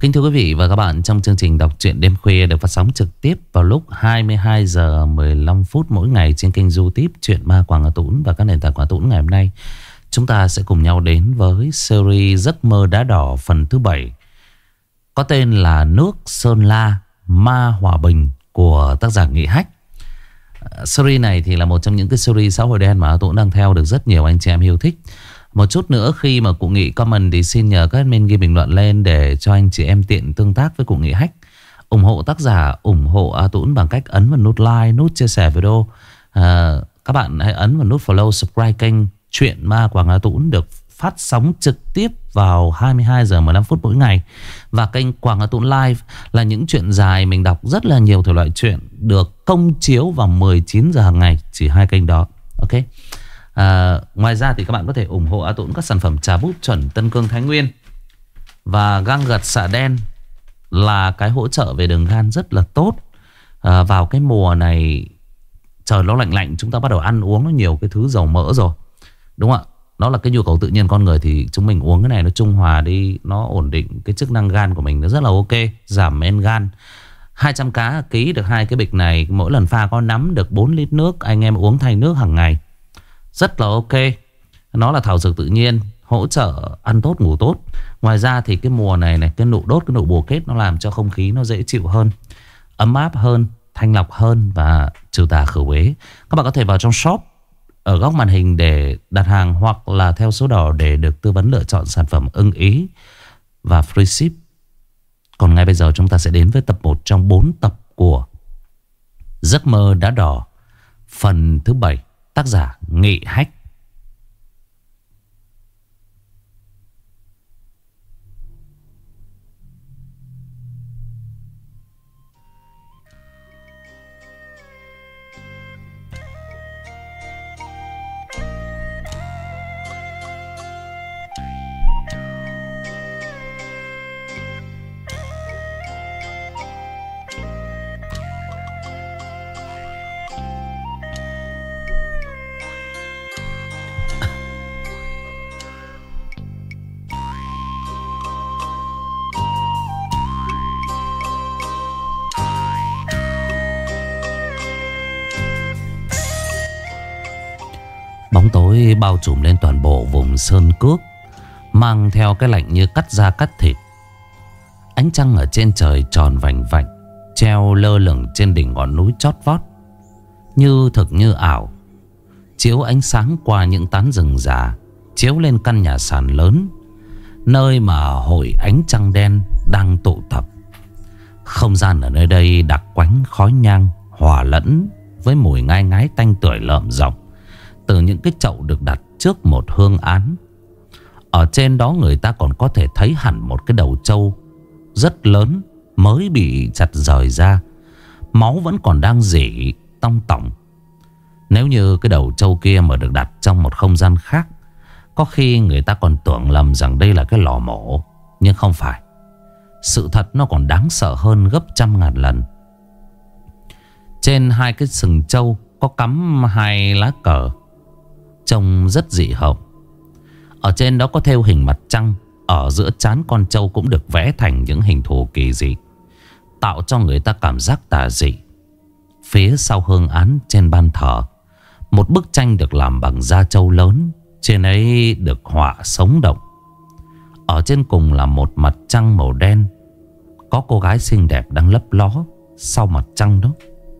Kính thưa quý vị và các bạn, trong chương trình đọc truyện đêm khuya được phát sóng trực tiếp vào lúc 22 giờ 15 phút mỗi ngày trên kênh YouTube Truyện Ma Quảng Hà Tũng và các nền tảng Quảng Hà Tũng. Ngày hôm nay chúng ta sẽ cùng nhau đến với series Giấc Mơ Đá Đỏ phần thứ 7, có tên là Nước Sơn La Ma Hòa Bình của tác giả Nghị Hách. Series này thì là một trong những cái series xã hội đen mà tôi cũng đang theo được rất nhiều anh chị em yêu thích. Một chút nữa khi mà cụ Nghị comment thì xin nhờ các admin ghi bình luận lên để cho anh chị em tiện tương tác với cụ Nghị Hách. Ủng hộ tác giả, ủng hộ A Tũng bằng cách ấn vào nút like, nút chia sẻ video. Các bạn hãy ấn vào nút follow, subscribe kênh Truyện Ma Quảng A Tũng được phát sóng trực tiếp vào 22 giờ 15 phút mỗi ngày. Và kênh Quảng A Tũng Live là những chuyện dài mình đọc rất là nhiều thể loại chuyện được công chiếu vào 19 giờ hàng ngày. Chỉ hai kênh đó. Ok. Ngoài ra thì các bạn có thể ủng hộ A Tũng các sản phẩm trà búp chuẩn Tân Cương Thái Nguyên và găng gật xạ đen là cái hỗ trợ về đường gan rất là tốt. Vào cái mùa này trời nó lạnh lạnh, chúng ta bắt đầu ăn uống nó nhiều cái thứ dầu mỡ rồi, đúng không ạ? Nó là cái nhu cầu tự nhiên con người, thì chúng mình uống cái này nó trung hòa đi, nó ổn định cái chức năng gan của mình, nó rất là ok, giảm men gan. 200 cá ký được hai cái bịch này, mỗi lần pha có nắm được 4 lít nước, anh em uống thay nước hàng ngày rất là ok. Nó là thảo dược tự nhiên, hỗ trợ ăn tốt ngủ tốt. Ngoài ra thì cái mùa này này, cái nụ đốt, cái nụ bồ kết nó làm cho không khí nó dễ chịu hơn, ấm áp hơn, thanh lọc hơn và trừ tà khử uế. Các bạn có thể vào trong shop ở góc màn hình để đặt hàng, hoặc là theo số đỏ để được tư vấn lựa chọn sản phẩm ưng ý và free ship. Còn ngay bây giờ chúng ta sẽ đến với tập 1 trong 4 tập của Giấc Mơ Đá Đỏ phần thứ 7, tác giả Nghị Hách. Bóng tối bao trùm lên toàn bộ vùng sơn cước, mang theo cái lạnh như cắt da cắt thịt. Ánh trăng ở trên trời tròn vành vạnh, treo lơ lửng trên đỉnh ngọn núi chót vót, như thực như ảo, chiếu ánh sáng qua những tán rừng già, chiếu lên căn nhà sàn lớn, nơi mà hội ánh trăng đen đang tụ tập. Không gian ở nơi đây đặc quánh khói nhang hòa lẫn với mùi ngai ngái tanh tưởi lợm giọng từ những cái chậu được đặt trước một hương án. Ở trên đó người ta còn có thể thấy hẳn một cái đầu trâu rất lớn mới bị chặt rời ra, máu vẫn còn đang rỉ tong tỏng. Nếu như cái đầu trâu kia mà được đặt trong một không gian khác, có khi người ta còn tưởng lầm rằng đây là cái lò mổ. Nhưng không phải. Sự thật nó còn đáng sợ hơn gấp trăm ngàn lần. Trên hai cái sừng trâu có cắm hai lá cờ, trông rất dị hợm. Ở trên đó có thêu hình mặt trăng, ở giữa trán con trâu cũng được vẽ thành những hình thù kỳ dị, tạo cho người ta cảm giác tà dị. Phía sau hương án trên ban thờ, một bức tranh được làm bằng da trâu lớn, trên ấy được họa sống động. Ở trên cùng là một mặt trăng màu đen, có cô gái xinh đẹp đang lấp ló sau mặt trăng đó,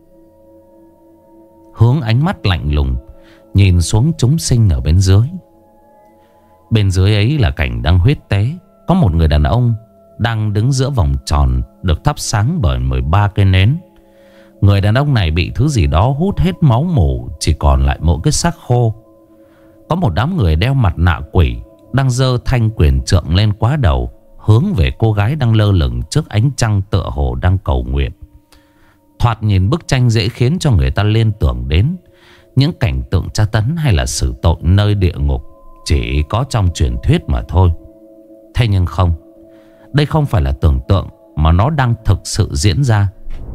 hướng ánh mắt lạnh lùng nhìn xuống chúng sinh ở bên dưới. Bên dưới ấy là cảnh đang huyết tế. Có một người đàn ông đang đứng giữa vòng tròn được thắp sáng bởi 13 cây nến. Người đàn ông này bị thứ gì đó hút hết máu mủ, chỉ còn lại mỗi cái xác khô. Có một đám người đeo mặt nạ quỷ đang giơ thanh quyền trượng lên quá đầu, hướng về cô gái đang lơ lửng trước ánh trăng, tựa hồ đang cầu nguyện. Thoạt nhìn bức tranh dễ khiến cho người ta liên tưởng đến những cảnh tượng tra tấn hay là xử tội nơi địa ngục chỉ có trong truyền thuyết mà thôi. Thế nhưng không, đây không phải là tưởng tượng mà nó đang thực sự diễn ra.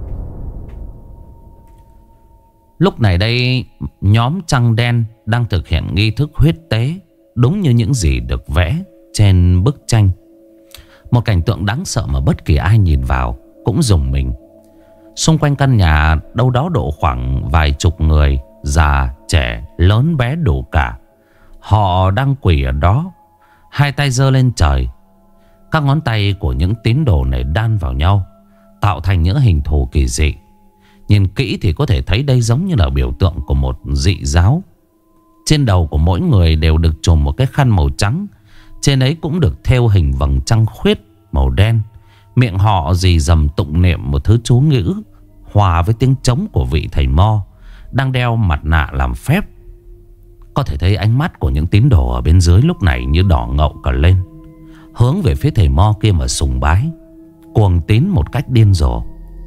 Lúc này đây, nhóm trăng đen đang thực hiện nghi thức huyết tế đúng như những gì được vẽ trên bức tranh. Một cảnh tượng đáng sợ mà bất kỳ ai nhìn vào cũng rùng mình. Xung quanh căn nhà đâu đó độ khoảng vài chục người, già, trẻ, lớn bé đủ cả. Họ đang quỳ ở đó, hai tay giơ lên trời. Các ngón tay của những tín đồ này đan vào nhau, tạo thành những hình thù kỳ dị. Nhìn kỹ thì có thể thấy đây giống như là biểu tượng của một dị giáo. Trên đầu của mỗi người đều được trùm một cái khăn màu trắng. Trên ấy cũng được thêu hình vầng trăng khuyết màu đen. Miệng họ rì rầm tụng niệm một thứ chú ngữ hòa với tiếng trống của vị thầy Mo đang đeo mặt nạ làm phép. Có thể thấy ánh mắt của những tín đồ ở bên dưới lúc này như đỏ ngậu cả lên, hướng về phía thầy Mo kia mà sùng bái, cuồng tín một cách điên rồ.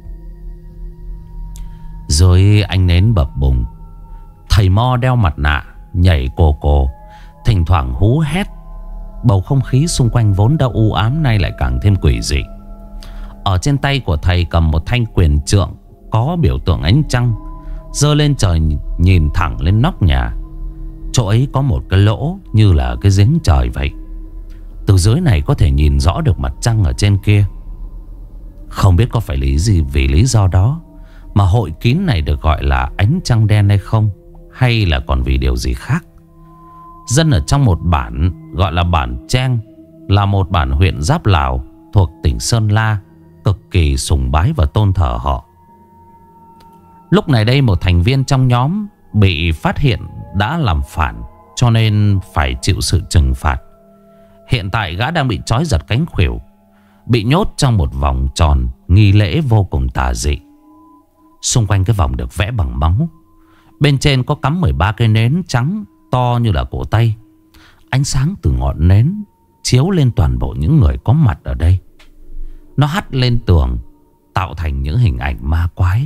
Dưới ánh nến bập bùng, thầy Mo đeo mặt nạ nhảy cồ cồ, thỉnh thoảng hú hét. Bầu không khí xung quanh vốn đã u ám nay lại càng thêm quỷ dị. Ở trên tay của thầy cầm một thanh quyền trượng có biểu tượng ánh trăng, giơ lên trời nhìn thẳng lên nóc nhà. Chỗ ấy có một cái lỗ như là cái giếng trời vậy. Từ dưới này có thể nhìn rõ được mặt trăng ở trên kia. Không biết có phải vì lý do đó mà hội kín này được gọi là ánh trăng đen hay không, hay là còn vì điều gì khác. Dân ở trong một bản gọi là bản Trang, là một bản huyện giáp Lào thuộc tỉnh Sơn La, cực kỳ sùng bái và tôn thờ họ. Lúc này đây một thành viên trong nhóm bị phát hiện đã làm phản, cho nên phải chịu sự trừng phạt. Hiện tại gã đang bị trói giật cánh khuỷu, bị nhốt trong một vòng tròn nghi lễ vô cùng tà dị. Xung quanh cái vòng được vẽ bằng máu. Bên trên có cắm 13 cây nến trắng to như là cổ tay. Ánh sáng từ ngọn nến chiếu lên toàn bộ những người có mặt ở đây. Nó hắt lên tường, tạo thành những hình ảnh ma quái.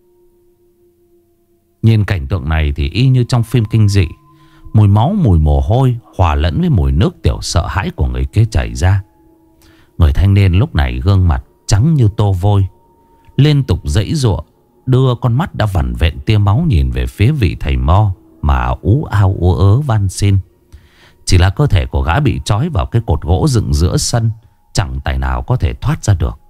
Nhìn cảnh tượng này thì y như trong phim kinh dị. Mùi máu, mùi mồ hôi hòa lẫn với mùi nước tiểu sợ hãi của người kia chảy ra. Người thanh niên lúc này gương mặt trắng như tô vôi, liên tục giãy giụa, đưa con mắt đã vằn vện tia máu nhìn về phía vị thầy Mo mà ú ao ú ớ van xin. Chỉ là cơ thể của gã bị trói vào cái cột gỗ dựng giữa sân, chẳng tài nào có thể thoát ra được.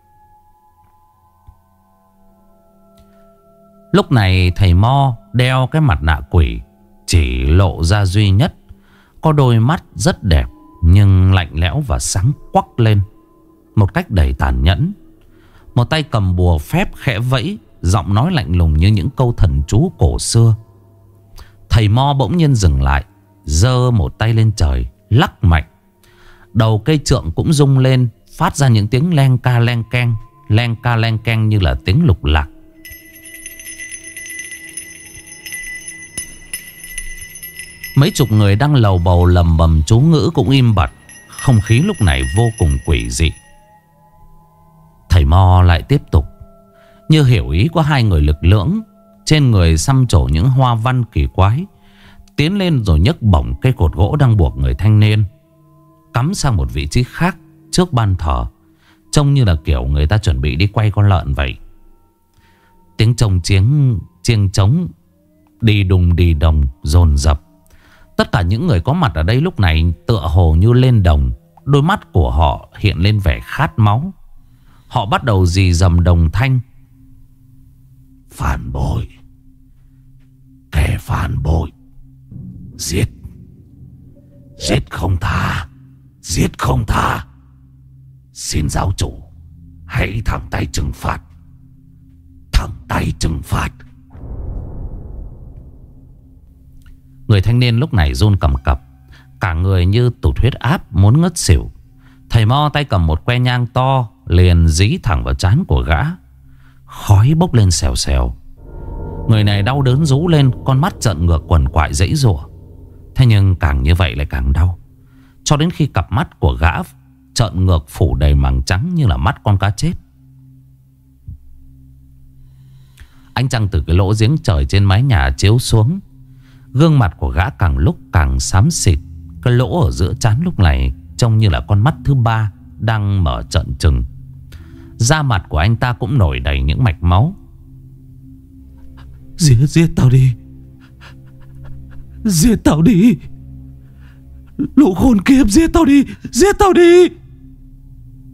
Lúc này thầy Mo đeo cái mặt nạ quỷ, chỉ lộ ra duy nhất có đôi mắt rất đẹp nhưng lạnh lẽo và sáng quắc lên một cách đầy tàn nhẫn. Một tay cầm bùa phép khẽ vẫy, giọng nói lạnh lùng như những câu thần chú cổ xưa. Thầy Mo bỗng nhiên dừng lại, giơ một tay lên trời, lắc mạnh. Đầu cây trượng cũng rung lên, phát ra những tiếng len ca len keng, len ca len keng như là tiếng lục lạc. Mấy chục người đang lầu bầu lầm bầm chú ngữ cũng im bặt. Không khí lúc này vô cùng quỷ dị. Thầy Mo lại tiếp tục, như hiểu ý của hai người lực lưỡng, trên người xăm trổ những hoa văn kỳ quái, tiến lên rồi nhấc bổng cây cột gỗ đang buộc người thanh niên, cắm sang một vị trí khác trước ban thờ, trông như là kiểu người ta chuẩn bị đi quay con lợn vậy. Tiếng trống chiêng trống đi đùng đi đồng dồn dập. Tất cả những người có mặt ở đây lúc này tựa hồ như lên đồng. Đôi mắt của họ hiện lên vẻ khát máu. Họ bắt đầu rì rầm đồng thanh: phản bội, kẻ phản bội, giết, giết không tha, giết không tha. Xin giáo chủ hãy thẳng tay trừng phạt, thẳng tay trừng phạt. Người thanh niên lúc này run cầm cập, cả người như tụt huyết áp muốn ngất xỉu. Thầy Mo tay cầm một que nhang to, liền dí thẳng vào trán của gã. Khói bốc lên xèo xèo. Người này đau đớn rú lên, con mắt trợn ngược quằn quại giãy giụa. Thế nhưng càng như vậy lại càng đau, cho đến khi cặp mắt của gã trợn ngược phủ đầy màng trắng như là mắt con cá chết. Ánh trăng từ cái lỗ giếng trời trên mái nhà chiếu xuống. Gương mặt của gã càng lúc càng xám xịt. Cái lỗ ở giữa trán lúc này trông như là con mắt thứ ba đang mở trợn trừng. Da mặt của anh ta cũng nổi đầy những mạch máu. Giết tao đi, giết tao đi, lũ khốn kiếp, giết tao đi, giết tao đi.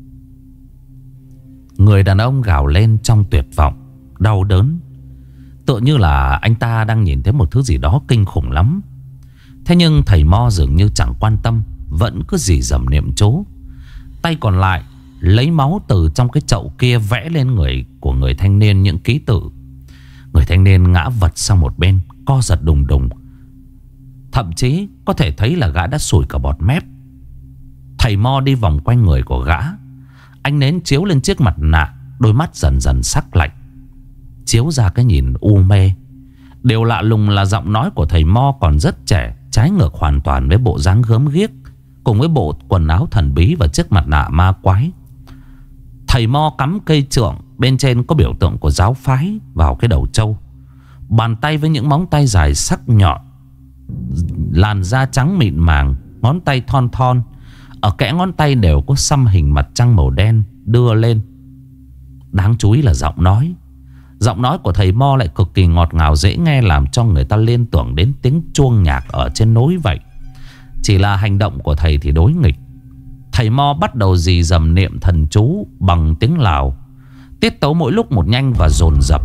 Người đàn ông gào lên trong tuyệt vọng, đau đớn, tựa như là anh ta đang nhìn thấy một thứ gì đó kinh khủng lắm. Thế nhưng thầy Mo dường như chẳng quan tâm, vẫn cứ rì rầm niệm chú. Tay còn lại lấy máu từ trong cái chậu kia vẽ lên người của người thanh niên những ký tự. Người thanh niên ngã vật sang một bên, co giật đùng đùng. Thậm chí có thể thấy là gã đã sùi cả bọt mép. Thầy Mo đi vòng quanh người của gã. Ánh nến chiếu lên chiếc mặt nạ, đôi mắt dần dần sắc lạnh, chiếu ra cái nhìn u mê. Điều lạ lùng là giọng nói của thầy Mo còn rất trẻ, trái ngược hoàn toàn với bộ dáng gớm ghiếc, cùng với bộ quần áo thần bí và chiếc mặt nạ ma quái. Thầy Mo cắm cây trượng, bên trên có biểu tượng của giáo phái vào cái đầu trâu. Bàn tay với những móng tay dài sắc nhọn, làn da trắng mịn màng, ngón tay thon thon. Ở kẽ ngón tay đều có xăm hình mặt trăng màu đen đưa lên. Đáng chú ý là giọng nói. Giọng nói của thầy Mo lại cực kỳ ngọt ngào dễ nghe, làm cho người ta liên tưởng đến tiếng chuông nhạc ở trên núi vậy. Chỉ là hành động của thầy thì đối nghịch. Thầy Mo bắt đầu rì rầm niệm thần chú bằng tiếng Lào, tiết tấu mỗi lúc một nhanh và dồn dập.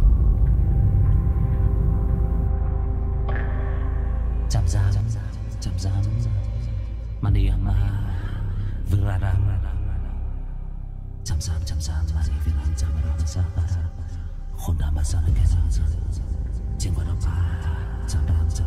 Chạm giam mani ama virada chạm giam mani virada chạm khonda masana kena chingwara pa chạm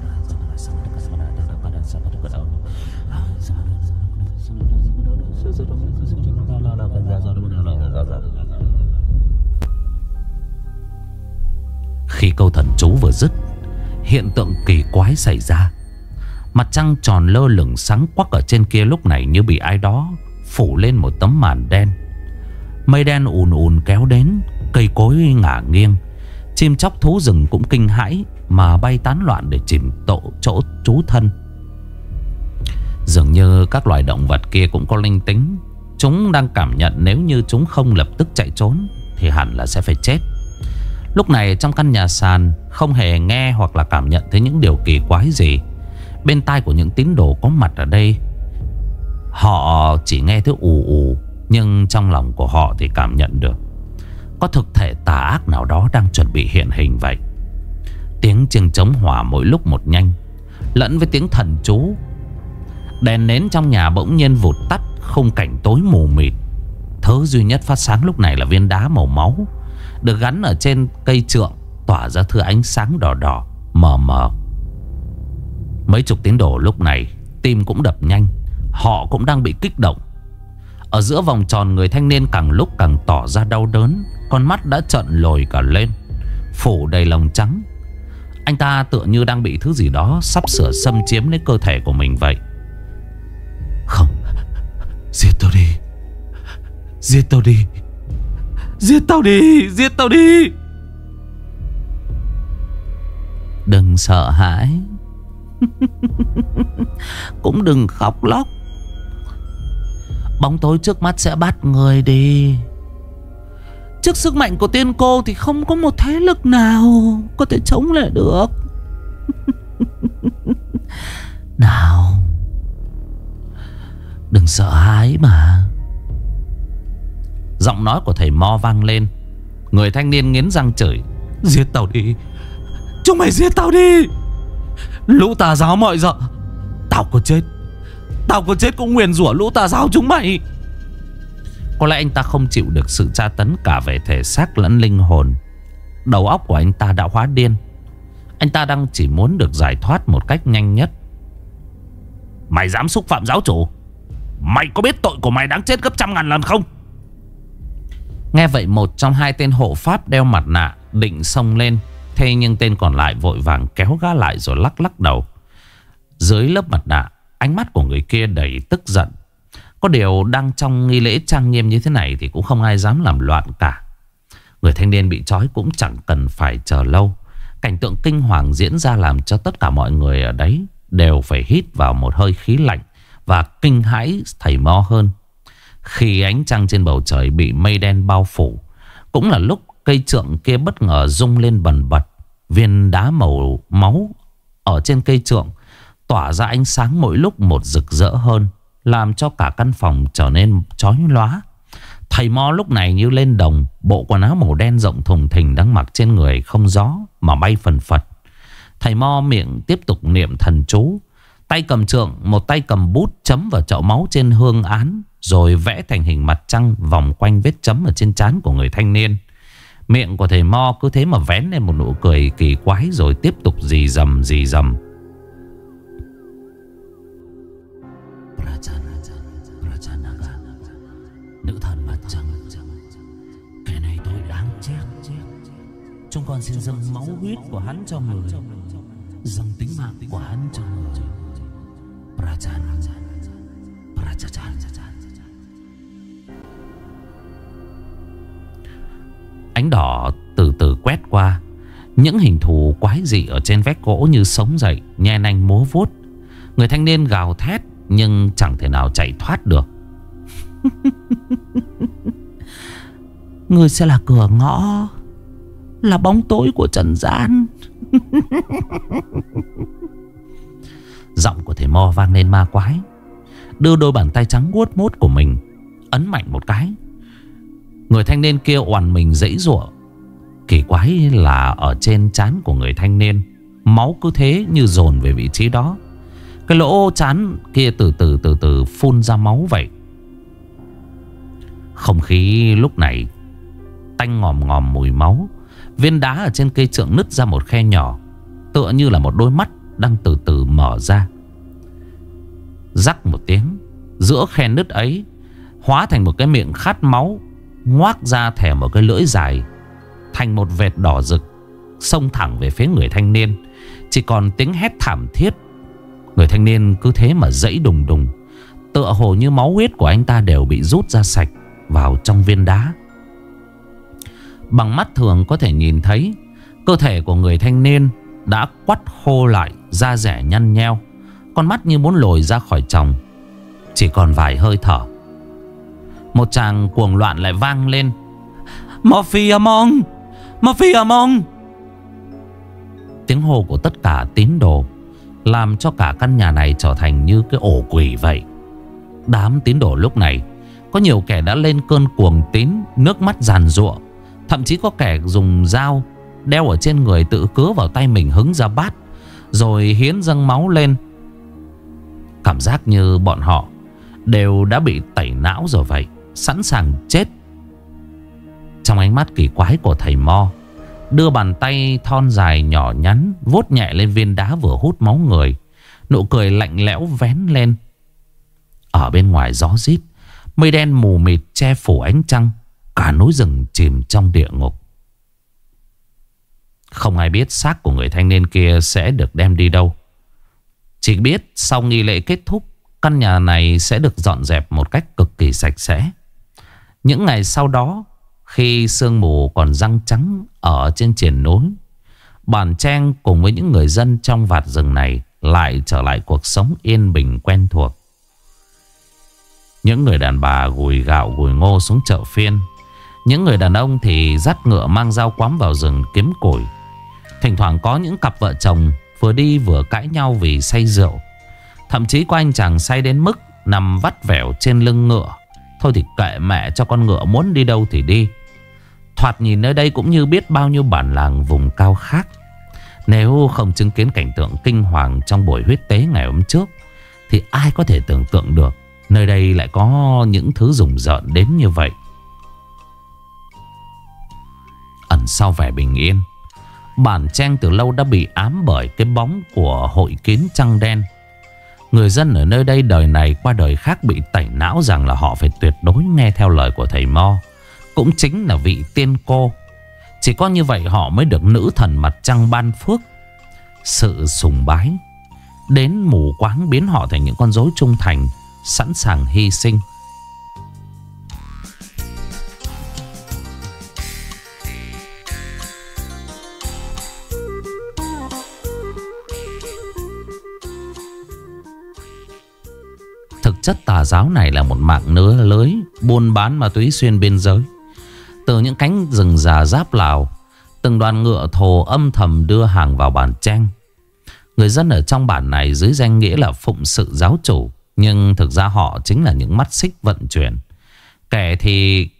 Khi câu thần chú vừa dứt, hiện tượng kỳ quái xảy ra. Mặt trăng tròn lơ lửng sáng quắc ở trên kia lúc này như bị ai đó phủ lên một tấm màn đen. Mây đen ùn ùn kéo đến, cây cối ngả nghiêng, chim chóc thú rừng cũng kinh hãi mà bay tán loạn để tìm chỗ trú thân. Dường như các loài động vật kia cũng có linh tính. Chúng đang cảm nhận nếu như chúng không lập tức chạy trốn thì hẳn là sẽ phải chết. Lúc này trong căn nhà sàn không hề nghe hoặc là cảm nhận thấy những điều kỳ quái gì. Bên tai của những tín đồ có mặt ở đây, họ chỉ nghe thấy ù ù, nhưng trong lòng của họ thì cảm nhận được có thực thể tà ác nào đó đang chuẩn bị hiện hình vậy. Tiếng chiêng trống hỏa mỗi lúc một nhanh, lẫn với tiếng thần chú. Đèn nến trong nhà bỗng nhiên vụt tắt, khung cảnh tối mù mịt. Thứ duy nhất phát sáng lúc này là viên đá màu máu được gắn ở trên cây trượng, tỏa ra thứ ánh sáng đỏ đỏ mờ mờ. Mấy chục tín đồ lúc này tim cũng đập nhanh, họ cũng đang bị kích động. Ở giữa vòng tròn, người thanh niên càng lúc càng tỏ ra đau đớn, con mắt đã trợn lồi cả lên, phủ đầy lông trắng. Anh ta tựa như đang bị thứ gì đó sắp sửa xâm chiếm lấy cơ thể của mình vậy. Không, giết tao đi, giết tao đi, giết tao đi, giết tao đi. Đừng sợ hãi, cũng đừng khóc lóc. Bóng tối trước mắt sẽ bắt người đi. Trước sức mạnh của tiên cô thì không có một thế lực nào có thể chống lại được. Nào, đừng sợ hãi mà. Giọng nói của thầy Mo vang lên. Người thanh niên nghiến răng chửi: giết tao đi, chúng mày giết tao đi. Lũ tà giáo mọi giờ, tao có chết cũng nguyền rủa lũ tà giáo chúng mày. Có lẽ anh ta không chịu được sự tra tấn cả về thể xác lẫn linh hồn. Đầu óc của anh ta đã hóa điên. Anh ta đang chỉ muốn được giải thoát một cách nhanh nhất. Mày dám xúc phạm giáo chủ, mày có biết tội của mày đáng chết gấp 100.000 lần không? Nghe vậy, một trong hai tên hộ pháp đeo mặt nạ định xông lên. Thế nhưng tên còn lại vội vàng kéo gã lại rồi lắc lắc đầu. Dưới lớp mặt nạ, ánh mắt của người kia đầy tức giận. Có điều đang trong nghi lễ trang nghiêm như thế này thì cũng không ai dám làm loạn cả. Người thanh niên bị trói cũng chẳng cần phải chờ lâu. Cảnh tượng kinh hoàng diễn ra làm cho tất cả mọi người ở đấy đều phải hít vào một hơi khí lạnh và kinh hãi thầy Mo hơn. Khi ánh trăng trên bầu trời bị mây đen bao phủ, cũng là lúc cây trượng kia bất ngờ rung lên bần bật. Viên đá màu máu ở trên cây trượng tỏa ra ánh sáng mỗi lúc một rực rỡ hơn, làm cho cả căn phòng trở nên chói lóa. Thầy Mo lúc này như lên đồng. Bộ quần áo màu đen rộng thùng thình đang mặc trên người không gió mà bay phần phật. Thầy Mo miệng tiếp tục niệm thần chú, tay cầm trượng, một tay cầm bút chấm vào chậu máu trên hương án, rồi vẽ thành hình mặt trăng vòng quanh vết chấm ở trên trán của người thanh niên. Miệng của thầy Mo cứ thế mà vén lên một nụ cười kỳ quái, rồi tiếp tục rì rầm rì rầm. Nữ thần mặt trăng, kẻ này tôi đáng chết. Chúng con xin dâng máu huyết của hắn cho người, dâng tính mạng của hắn cho người. Ánh đỏ từ từ quét qua. Những hình thù quái dị ở trên vách gỗ như sống dậy, nhe nanh múa vuốt. Người thanh niên gào thét nhưng chẳng thể nào chạy thoát được. Người sẽ là cửa ngõ, là bóng tối của trần gian. Giọng của thầy Mo vang lên ma quái, đưa đôi bàn tay trắng guốt mốt của mình ấn mạnh một cái. Người thanh niên kia oằn mình giãy giụa. Kỳ quái là ở trên trán của người thanh niên, máu cứ thế như dồn về vị trí đó. Cái lỗ trán kia từ từ phun ra máu vậy. Không khí lúc này tanh ngòm ngòm mùi máu. Viên đá ở trên cây trượng nứt ra một khe nhỏ, tựa như là một đôi mắt đang từ từ mở ra. Rắc một tiếng, giữa khe nứt ấy hóa thành một cái miệng khát máu, ngoác ra thẻ một cái lưỡi dài thành một vệt đỏ rực, xông thẳng về phía người thanh niên. Chỉ còn tiếng hét thảm thiết. Người thanh niên cứ thế mà giãy đùng đùng, tựa hồ như máu huyết của anh ta đều bị rút ra sạch vào trong viên đá. Bằng mắt thường có thể nhìn thấy cơ thể của người thanh niên đã quắt khô lại, da rẻ nhăn nheo, con mắt như muốn lồi ra khỏi tròng, chỉ còn vài hơi thở. Một tràng cuồng loạn lại vang lên: Morphiamon! Morphiamon! Tiếng hô của tất cả tín đồ làm cho cả căn nhà này trở thành như cái ổ quỷ vậy. Đám tín đồ lúc này có nhiều kẻ đã lên cơn cuồng tín, nước mắt giàn giụa. Thậm chí có kẻ dùng dao đeo ở trên người tự cứa vào tay mình hứng ra bát, rồi hiến dâng máu lên. Cảm giác như bọn họ đều đã bị tẩy não rồi vậy, sẵn sàng chết. Trong ánh mắt kỳ quái của thầy Mo, đưa bàn tay thon dài nhỏ nhắn vuốt nhẹ lên viên đá vừa hút máu người. Nụ cười lạnh lẽo vén lên. Ở bên ngoài gió rít, mây đen mù mịt che phủ ánh trăng. Cả núi rừng chìm trong địa ngục. Không ai biết xác của người thanh niên kia sẽ được đem đi đâu. Chỉ biết sau nghi lễ kết thúc, căn nhà này sẽ được dọn dẹp một cách cực kỳ sạch sẽ. Những ngày sau đó, khi sương mù còn răng trắng ở trên triền núi, Bản Trang cùng với những người dân trong vạt rừng này lại trở lại cuộc sống yên bình quen thuộc. Những người đàn bà gùi gạo gùi ngô xuống chợ phiên. Những người đàn ông thì dắt ngựa mang dao quắm vào rừng kiếm củi. Thỉnh thoảng có những cặp vợ chồng vừa đi vừa cãi nhau vì say rượu. Thậm chí có anh chàng say đến mức nằm vắt vẻo trên lưng ngựa. Thôi thì kệ mẹ cho con ngựa muốn đi đâu thì đi. Thoạt nhìn nơi đây cũng như biết bao nhiêu bản làng vùng cao khác. Nếu không chứng kiến cảnh tượng kinh hoàng trong buổi huyết tế ngày hôm trước, thì ai có thể tưởng tượng được nơi đây lại có những thứ rùng rợn đến như vậy. Ẩn sau vẻ bình yên, Bản Trang từ lâu đã bị ám bởi cái bóng của hội kiến trăng đen. Người dân ở nơi đây đời này qua đời khác bị tẩy não rằng là họ phải tuyệt đối nghe theo lời của thầy Mo, cũng chính là vị tiên cô. Chỉ có như vậy họ mới được nữ thần mặt trăng ban phước. Sự sùng bái đến mù quáng biến họ thành những con rối trung thành, sẵn sàng hy sinh. Thực chất tà giáo này là một mạng lưới buôn bán ma túy xuyên biên giới. Từ những cánh rừng già giáp Lào, từng đoàn ngựa thồ âm thầm đưa hàng vào Bản Trang. Người dân ở trong bản này dưới danh nghĩa là phụng sự giáo chủ, nhưng thực ra họ chính là những mắt xích vận chuyển. Kẻ thì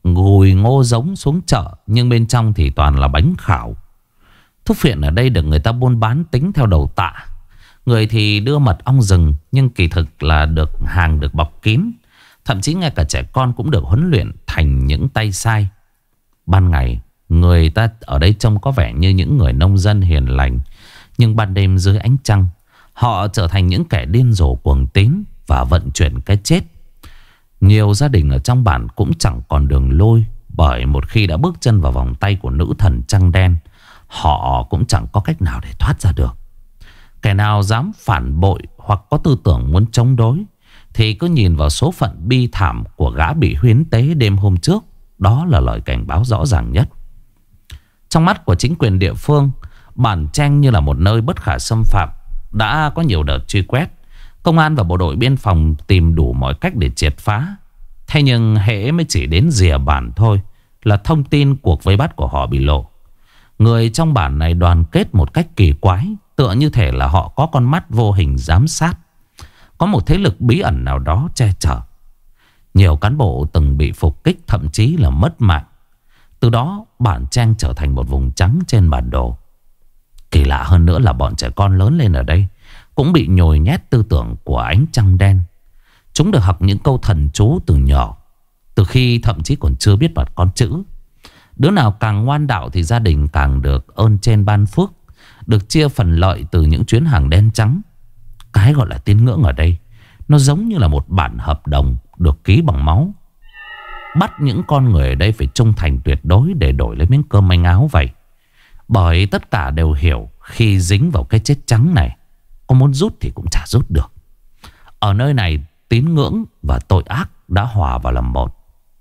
gùi ngô giống xuống chợ, nhưng bên trong thì toàn là bánh khảo. Thuốc phiện ở đây được người ta buôn bán tính theo đầu tạ. Người thì đưa mật ong rừng, nhưng kỳ thực là hàng được bọc kín. Thậm chí ngay cả trẻ con cũng được huấn luyện thành những tay sai. Ban ngày người ta ở đây trông có vẻ như những người nông dân hiền lành, nhưng ban đêm dưới ánh trăng, họ trở thành những kẻ điên rồ cuồng tín và vận chuyển cái chết. Nhiều gia đình ở trong bản cũng chẳng còn đường lui, bởi một khi đã bước chân vào vòng tay của nữ thần trăng đen, họ cũng chẳng có cách nào để thoát ra được. Kẻ nào dám phản bội hoặc có tư tưởng muốn chống đối thì cứ nhìn vào số phận bi thảm của gã bị huyến tế đêm hôm trước. Đó là lời cảnh báo rõ ràng nhất. Trong mắt của chính quyền địa phương, bản Chanh như là một nơi bất khả xâm phạm. Đã có nhiều đợt truy quét, công an và bộ đội biên phòng tìm đủ mọi cách để triệt phá. Thế nhưng hễ mới chỉ đến rìa bản thôi là thông tin cuộc vây bắt của họ bị lộ. Người trong bản này đoàn kết một cách kỳ quái, tựa như thể là họ có con mắt vô hình giám sát, có một thế lực bí ẩn nào đó che chở. Nhiều cán bộ từng bị phục kích, thậm chí là mất mạng. Từ đó bản Chanh trở thành một vùng trắng trên bản đồ. Kỳ lạ hơn nữa là bọn trẻ con lớn lên ở đây cũng bị nhồi nhét tư tưởng của ánh trăng đen. Chúng được học những câu thần chú từ nhỏ, từ khi thậm chí còn chưa biết mặt con chữ. Đứa nào càng ngoan đạo thì gia đình càng được ơn trên ban phước, được chia phần lợi từ những chuyến hàng đen trắng. Cái gọi là tín ngưỡng ở đây nó giống như là một bản hợp đồng được ký bằng máu, bắt những con người ở đây phải trung thành tuyệt đối để đổi lấy miếng cơm manh áo vậy. Bởi tất cả đều hiểu khi dính vào cái chết trắng này, có muốn rút thì cũng chả rút được. Ở nơi này tín ngưỡng và tội ác đã hòa vào làm một.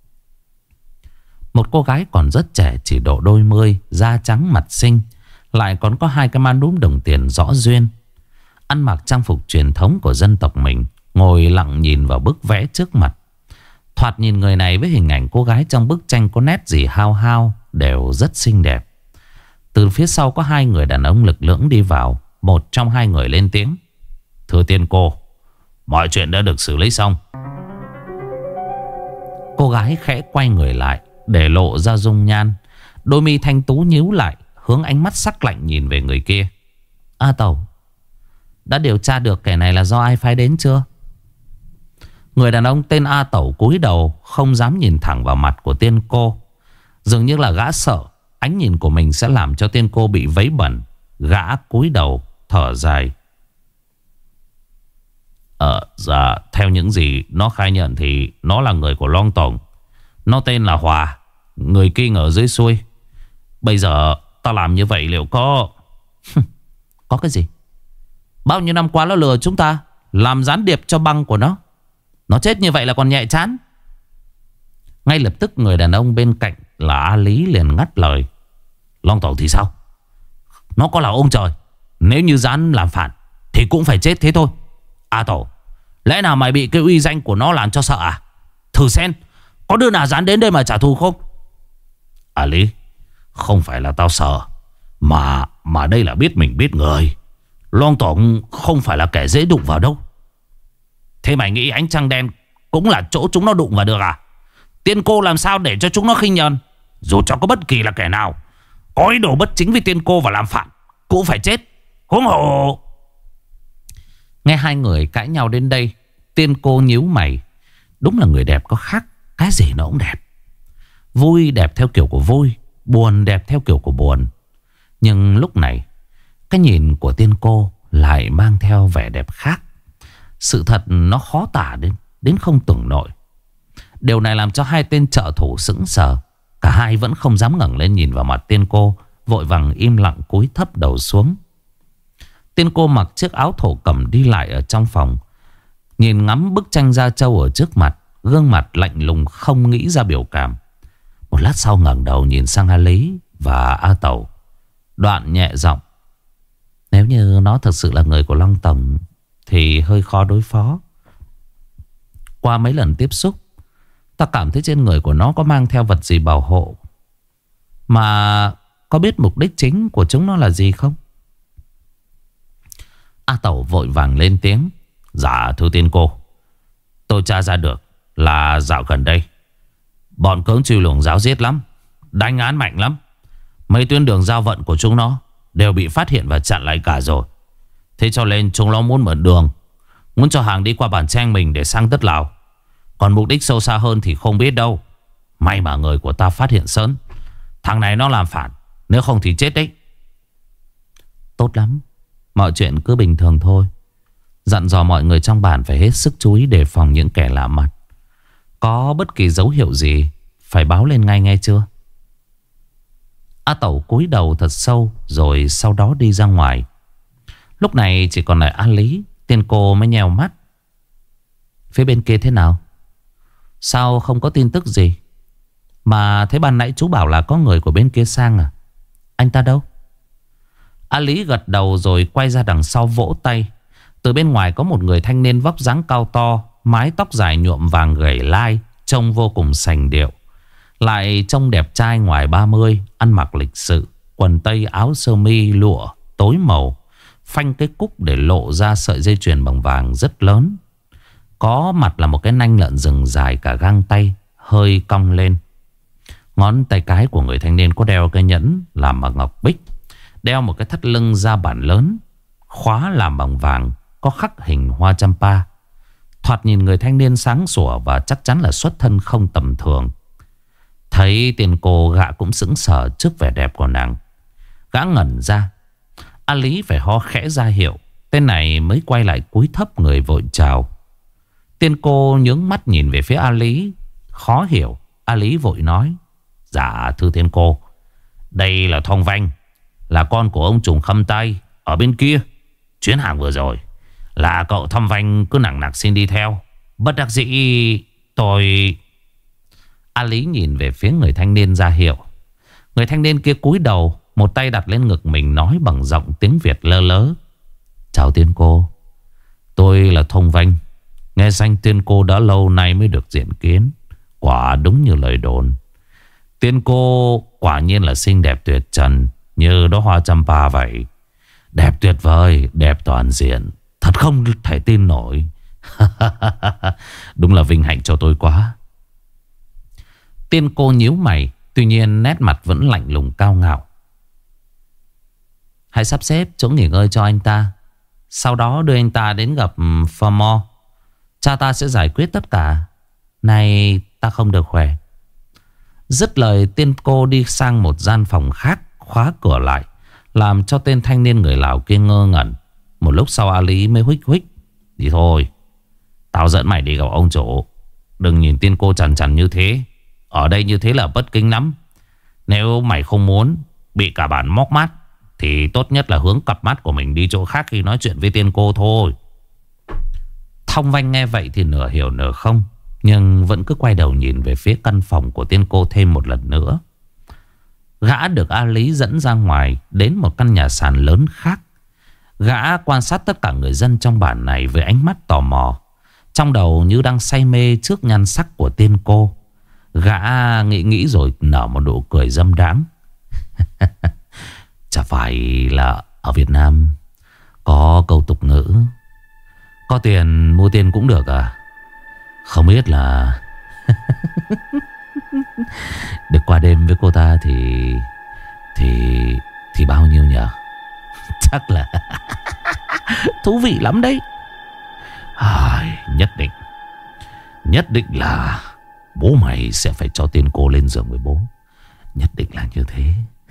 Một cô gái còn rất trẻ, chỉ độ đôi mươi, da trắng mặt xinh, lại còn có hai cái má núm đồng tiền rõ duyên, ăn mặc trang phục truyền thống của dân tộc mình, ngồi lặng nhìn vào bức vẽ trước mặt. Thoạt nhìn người này với hình ảnh cô gái trong bức tranh có nét gì hao hao đều rất xinh đẹp. Từ phía sau có hai người đàn ông lực lưỡng đi vào. Một trong hai người lên tiếng: "Thưa tiên cô, mọi chuyện đã được xử lý xong." Cô gái khẽ quay người lại để lộ ra dung nhan, đôi mi thanh tú nhíu lại, hướng ánh mắt sắc lạnh nhìn về người kia. "A Tẩu, đã điều tra được kẻ này là do ai phái đến chưa?" Người đàn ông tên A Tẩu cúi đầu, không dám nhìn thẳng vào mặt của tiên cô. Dường như là gã sợ ánh nhìn của mình sẽ làm cho tiên cô bị vấy bẩn. Gã cúi đầu thở dài: Dạ, theo những gì nó khai nhận thì nó là người của Long Tổng. Nó tên là Hòa, người kinh ở dưới xuôi. Bây giờ ta làm như vậy liệu có... Có cái gì? Bao nhiêu năm qua nó lừa chúng ta, làm gián điệp cho băng của nó. Nó chết như vậy là còn nhẹ chán. Ngay lập tức người đàn ông bên cạnh là A Lý liền ngắt lời: "Long Tổng thì sao? Nó có là ông trời, nếu như dám làm phản thì cũng phải chết thế thôi. A Tổ, lẽ nào mày bị cái uy danh của nó làm cho sợ à? Thử xem có đứa nào dám đến đây mà trả thù không?" "A Lý, không phải là tao sợ, mà đây là biết mình biết người. Long Tổng không phải là kẻ dễ đụng vào đâu." "Thế mày nghĩ ánh trăng đen cũng là chỗ chúng nó đụng vào được à? Tiên cô làm sao để cho chúng nó khinh nhờn? Dù cho có bất kỳ là kẻ nào có ý đồ bất chính với tiên cô và làm phản cũng phải chết. Huống hồ..." Nghe hai người cãi nhau đến đây, tiên cô nhíu mày. Đúng là người đẹp có khác, cái gì nó cũng đẹp. Vui đẹp theo kiểu của vui, buồn đẹp theo kiểu của buồn. Nhưng lúc này cái nhìn của tiên cô lại mang theo vẻ đẹp khác. Sự thật nó khó tả đến không tưởng nổi. Điều này làm cho hai tên trợ thủ sững sờ. Cả hai vẫn không dám ngẩng lên nhìn vào mặt tiên cô, vội vàng im lặng cúi thấp đầu xuống. Tiên cô mặc chiếc áo thổ cẩm đi lại ở trong phòng, nhìn ngắm bức tranh da trâu ở trước mặt, gương mặt lạnh lùng không nghĩ ra biểu cảm. Một lát sau ngẩng đầu nhìn sang A Lý và A Tẩu, đoạn nhẹ giọng: "Nếu như nó thực sự là người của Long Tổng thì hơi khó đối phó. Qua mấy lần tiếp xúc, ta cảm thấy trên người của nó có mang theo vật gì bảo hộ. Mà có biết mục đích chính của chúng nó là gì không?" A Tẩu vội vàng lên tiếng: "Dạ thưa tiên cô, tôi tra ra được là dạo gần đây Bọn cưỡng truy lùng giáo giết lắm, đánh án mạnh lắm. Mấy tuyến đường giao vận của chúng nó đều bị phát hiện và chặn lại cả rồi. Thế cho nên chúng nó muốn mở đường, muốn cho hàng đi qua bản tranh mình để sang đất Lào. Còn mục đích sâu xa hơn thì không biết đâu. May mà người của ta phát hiện sớm. Thằng này nó làm phản, nếu không thì chết đấy. Tốt lắm, mọi chuyện cứ bình thường thôi. Dặn dò mọi người trong bản phải hết sức chú ý đề phòng những kẻ lạ mặt. Có bất kỳ dấu hiệu gì phải báo lên ngay, nghe chưa? A Tẩu cúi đầu thật sâu rồi sau đó đi ra ngoài. Lúc này chỉ còn lại A Lý. Tiên cô mới nhèo mắt. Phía bên kia thế nào? Sao không có tin tức gì? Mà thế ban nãy chú bảo là có người của bên kia sang à? Anh ta đâu? A Lý gật đầu rồi quay ra đằng sau vỗ tay. Từ bên ngoài có một người thanh niên vóc dáng cao to, mái tóc dài nhuộm vàng gầy lai, trông vô cùng sành điệu. Lại trông đẹp trai ngoài 30, ăn mặc lịch sự, quần tây áo sơ mi lụa tối màu, phanh cái cúc để lộ ra sợi dây chuyền bằng vàng rất lớn. Có mặt là một cái nanh lợn rừng dài cả gang tay, hơi cong lên. Ngón tay cái của người thanh niên có đeo cái nhẫn làm bằng ngọc bích, đeo một cái thắt lưng da bản lớn, khóa làm bằng vàng, có khắc hình hoa champa. Thoạt nhìn người thanh niên sáng sủa và chắc chắn là xuất thân không tầm thường. Thấy tiền cô, gã cũng sững sờ trước vẻ đẹp của nàng. Gã ngẩn ra. A Lý phải ho khẽ ra hiệu. Tên này mới quay lại cúi thấp người vội chào. Tiên cô nhướng mắt nhìn về phía A Lý, khó hiểu. A Lý vội nói: Dạ thưa tiên cô, đây là Thông Vanh, là con của ông trùm Khâm Tây ở bên kia. Chuyến hàng vừa rồi là cậu Thông Vanh cứ nặng nặc xin đi theo. Bất đắc dĩ tôi... A Lý nhìn về phía người thanh niên ra hiệu. Người thanh niên kia cúi đầu, một tay đặt lên ngực mình, nói bằng giọng tiếng Việt lơ lớ: Chào tiên cô, tôi là Thông Vanh. Nghe danh tiên cô đã lâu nay mới được diện kiến. Quả đúng như lời đồn, tiên cô quả nhiên là xinh đẹp tuyệt trần, như đó hoa champa vậy. Đẹp tuyệt vời, đẹp toàn diện, thật không thể tin nổi. Đúng là vinh hạnh cho tôi quá. Tiên cô nhíu mày, tuy nhiên nét mặt vẫn lạnh lùng cao ngạo. Hãy sắp xếp chỗ nghỉ ngơi cho anh ta, sau đó đưa anh ta đến gặp Formo. Cha ta sẽ giải quyết tất cả. Này ta không được khỏe. Dứt lời, tiên cô đi sang một gian phòng khác, khóa cửa lại, làm cho tên thanh niên người Lào kia ngơ ngẩn. Một lúc sau A Lý mới huých huých: Đi thôi, tao dẫn mày đi gặp ông chủ. Đừng nhìn tiên cô chằn chằn như thế. Ở đây như thế là bất kính lắm. Nếu mày không muốn bị cả bản móc mắt thì tốt nhất là hướng cặp mắt của mình đi chỗ khác khi nói chuyện với tiên cô thôi. Thông Vanh nghe vậy thì nửa hiểu nửa không, nhưng vẫn cứ quay đầu nhìn về phía căn phòng của tiên cô thêm một lần nữa. Gã được A Lý dẫn ra ngoài, đến một căn nhà sàn lớn khác. Gã quan sát tất cả người dân trong bản này với ánh mắt tò mò, trong đầu như đang say mê trước nhan sắc của tiên cô. Gã nghĩ rồi nở một nụ cười dâm đãng. Chả phải là ở Việt Nam có câu tục ngữ: có tiền mua tiền cũng được à? Không biết là được qua đêm với cô ta thì bao nhiêu nhỉ? Chắc là thú vị lắm đấy. Nhất định là bố mày sẽ phải cho tiên cô lên giường với bố. Nhất định là như thế.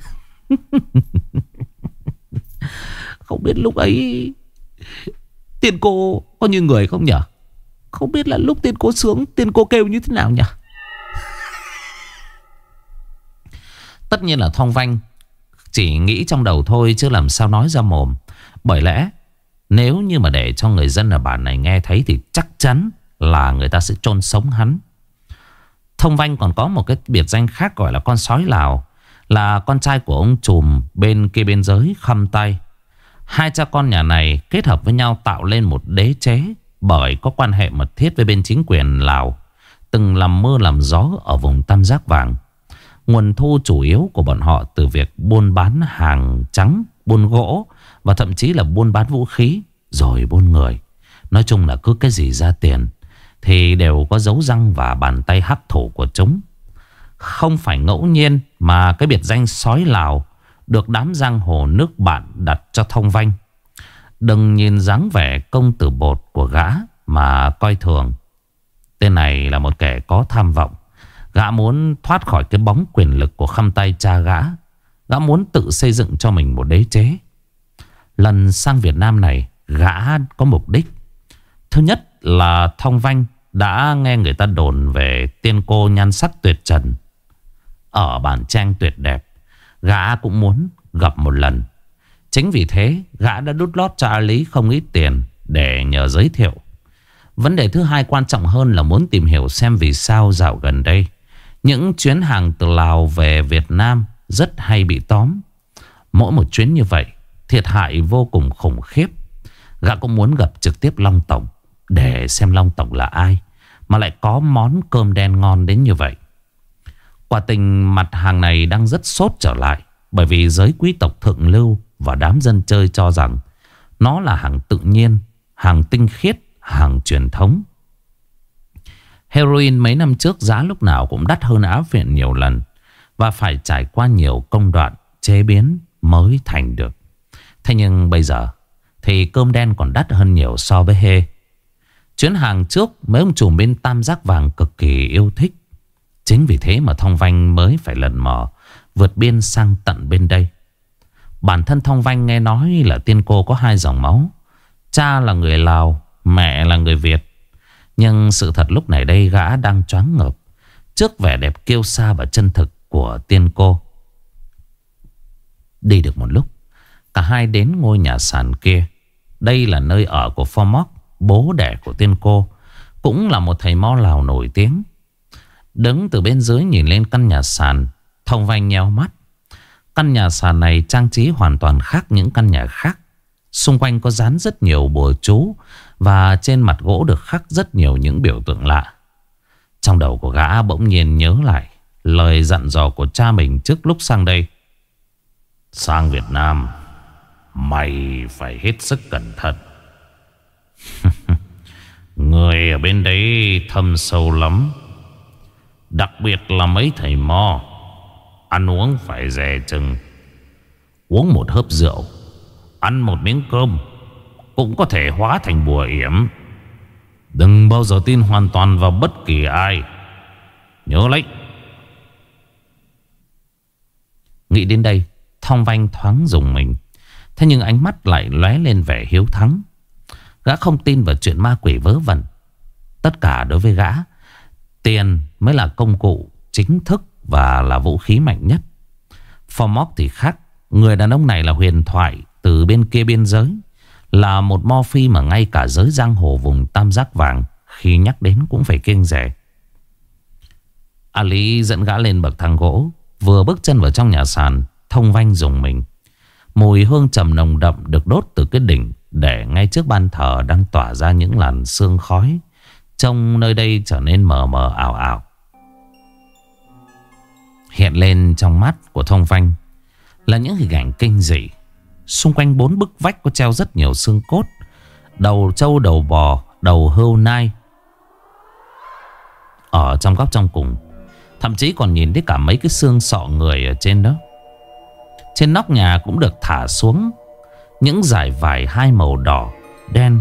Không biết lúc ấy tiên cô có như người không nhỉ? Không biết là lúc tiên cô sướng, tiên cô kêu như thế nào nhỉ? Tất nhiên là Thông Vanh chỉ nghĩ trong đầu thôi, chứ làm sao nói ra mồm. Bởi lẽ nếu như mà để cho người dân ở bản này nghe thấy thì chắc chắn là người ta sẽ chôn sống hắn. Thông Vanh còn có một cái biệt danh khác gọi là con sói Lào, là con trai của ông trùm bên kia biên giới Khăm Tây. Hai cha con nhà này kết hợp với nhau tạo lên một đế chế, bởi có quan hệ mật thiết với bên chính quyền Lào, từng làm mưa làm gió ở vùng Tam Giác Vàng. Nguồn thu chủ yếu của bọn họ từ việc buôn bán hàng trắng, buôn gỗ và thậm chí là buôn bán vũ khí, rồi buôn người. Nói chung là cứ cái gì ra tiền thì đều có dấu răng và bàn tay hắc thủ của chúng. Không phải ngẫu nhiên mà cái biệt danh sói Lào được đám giang hồ nước bạn đặt cho Thông Vanh. Đừng nhìn dáng vẻ công tử bột của gã mà coi thường. Tên này là một kẻ có tham vọng. Gã muốn thoát khỏi cái bóng quyền lực của khăm tay cha gã. Gã muốn tự xây dựng cho mình một đế chế. Lần sang Việt Nam này, gã có mục đích. Thứ nhất là Thông Vanh đã nghe người ta đồn về tiên cô nhan sắc tuyệt trần ở bản trang tuyệt đẹp. Gã cũng muốn gặp một lần. Chính vì thế gã đã đút lót cho A Lý không ít tiền để nhờ giới thiệu. Vấn đề thứ hai quan trọng hơn là muốn tìm hiểu xem vì sao dạo gần đây những chuyến hàng từ Lào về Việt Nam rất hay bị tóm. Mỗi một chuyến như vậy thiệt hại vô cùng khủng khiếp. Gã cũng muốn gặp trực tiếp Long Tổng để xem Long Tổng là ai mà lại có món cơm đen ngon đến như vậy. Quả tình mặt hàng này đang rất sốt trở lại, bởi vì giới quý tộc thượng lưu và đám dân chơi cho rằng nó là hàng tự nhiên, hàng tinh khiết, hàng truyền thống. Heroin mấy năm trước giá lúc nào cũng đắt hơn Á Phiện nhiều lần, và phải trải qua nhiều công đoạn chế biến mới thành được. Thế nhưng bây giờ thì cơm đen còn đắt hơn nhiều so với hê. Chuyến hàng trước mấy ông chủ bên Tam Giác Vàng cực kỳ yêu thích. Chính vì thế mà Thông Vanh mới phải lần mò vượt biên sang tận bên đây. Bản thân Thông Vanh nghe nói là tiên cô có hai dòng máu. Cha là người Lào, mẹ là người Việt. Nhưng sự thật lúc này đây gã đang choáng ngợp trước vẻ đẹp kiêu sa và chân thực của tiên cô. Đi được một lúc, cả hai đến ngôi nhà sàn kia. Đây là nơi ở của Phomok, bố đẻ của tiên cô, cũng là một thầy mo Lào nổi tiếng. Đứng từ bên dưới nhìn lên căn nhà sàn, Thông Vanh nhéo mắt. Căn nhà sàn này trang trí hoàn toàn khác những căn nhà khác. Xung quanh có dán rất nhiều bùa chú, và trên mặt gỗ được khắc rất nhiều những biểu tượng lạ. Trong đầu của gã bỗng nhiên nhớ lại lời dặn dò của cha mình trước lúc sang đây. Sang Việt Nam, mày phải hết sức cẩn thận. Người ở bên đấy thâm sâu lắm. Đặc biệt là mấy thầy mo. Ăn uống phải dè chừng. Uống một hớp rượu, ăn một miếng cơm cũng có thể hóa thành bùa yểm. Đừng bao giờ tin hoàn toàn vào bất kỳ ai. Nhớ lấy. Nghĩ đến đây, Thông Vanh thoáng rùng mình. Thế nhưng ánh mắt lại lóe lên vẻ hiếu thắng. Gã không tin vào chuyện ma quỷ vớ vẩn. Tất cả đối với gã, tiền mới là công cụ chính thức và là vũ khí mạnh nhất. Phomok thì khác. Người đàn ông này là huyền thoại từ bên kia biên giới, là một mo phi mà ngay cả giới giang hồ vùng Tam Giác Vàng khi nhắc đến cũng phải kiêng dè. A Lý dẫn gã lên bậc thang gỗ. Vừa bước chân vào trong nhà sàn, Thông Vanh rùng mình. Mùi hương trầm nồng đậm được đốt từ cái đỉnh để ngay trước ban thờ đang tỏa ra những làn sương khói. Trông nơi đây trở nên mờ mờ ảo ảo. Hiện lên trong mắt của Thông Vanh là những hình ảnh kinh dị. Xung quanh 4 bức vách có treo rất nhiều xương cốt, đầu trâu, đầu bò, đầu hươu nai. Ở trong góc trong cùng, thậm chí còn nhìn thấy cả mấy cái xương sọ người ở trên đó. Trên nóc nhà cũng được thả xuống những dải vải hai màu đỏ, đen.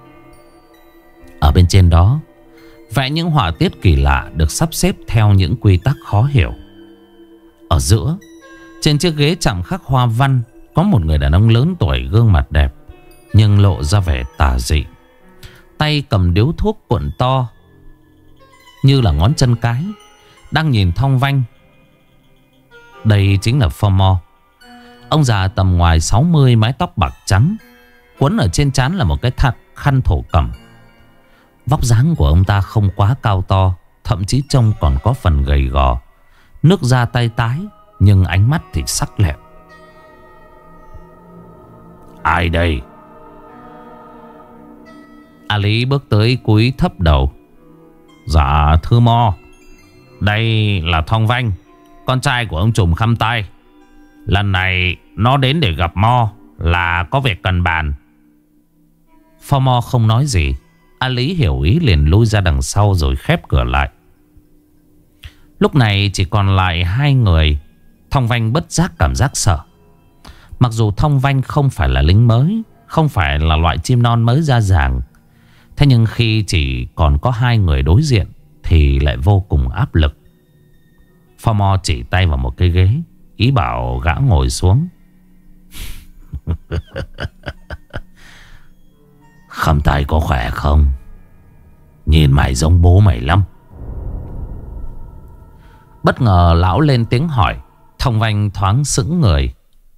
Ở bên trên đó vẽ những họa tiết kỳ lạ được sắp xếp theo những quy tắc khó hiểu. Ở giữa, trên chiếc ghế chạm khắc hoa văn, có một người đàn ông lớn tuổi, gương mặt đẹp nhưng lộ ra vẻ tà dị. Tay cầm điếu thuốc cuộn to như là ngón chân cái, đang nhìn Thông Vanh. Đây chính là Phomok. Ông già tầm ngoài 60, mái tóc bạc trắng, quấn ở trên trán là một cái khăn thổ cẩm. Vóc dáng của ông ta không quá cao to, thậm chí trông còn có phần gầy gò. Nước da tay tái, nhưng ánh mắt thì sắc lẹm. Ai đây? A Lý bước tới cúi thấp đầu. Dạ thưa mo, đây là Thông Vanh, con trai của ông trùm khăm tay. Lần này nó đến để gặp mo là có việc cần bàn. Phomok không nói gì. A Lý hiểu ý liền lui ra đằng sau rồi khép cửa lại. Lúc này chỉ còn lại hai người. Thong Vanh bất giác cảm giác sợ. Mặc dù Thong Vanh không phải là lính mới, không phải là loại chim non mới ra ràng, thế nhưng khi chỉ còn có hai người đối diện thì lại vô cùng áp lực. Phò Mò chỉ tay vào một cái ghế, ý bảo gã ngồi xuống. Khâm Tài có khỏe không? Nhìn mày giống bố mày lắm. Bất ngờ lão lên tiếng hỏi. Thong Vanh thoáng sững người.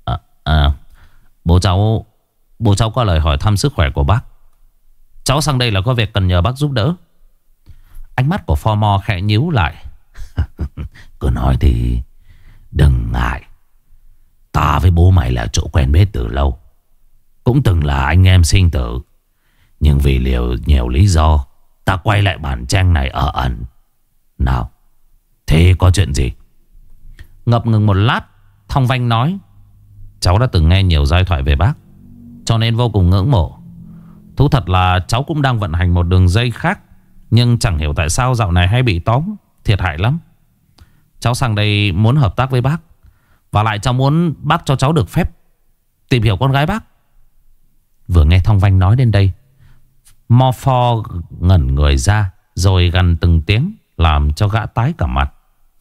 Bố cháu có lời hỏi thăm sức khỏe của bác. Cháu sang đây là có việc cần nhờ bác giúp đỡ. Ánh mắt của Phò Mò khẽ nhíu lại. Cứ nói thì đừng ngại. Ta với bố mày là chỗ quen biết từ lâu, cũng từng là anh em sinh tử. Nhưng vì nhiều lý do, ta quay lại bản trang này ở ẩn. Nào, thế có chuyện gì? Ngập ngừng một lát, Thong Vanh nói. Cháu đã từng nghe nhiều giai thoại về bác, cho nên vô cùng ngưỡng mộ. Thú thật là cháu cũng đang vận hành một đường dây khác, nhưng chẳng hiểu tại sao dạo này hay bị tóm, thiệt hại lắm. Cháu sang đây muốn hợp tác với bác, và lại cháu muốn bác cho cháu được phép tìm hiểu con gái bác. Vừa nghe Thong Vanh nói đến đây, Mo Pho ngẩn người ra, rồi gằn từng tiếng, làm cho gã tái cả mặt.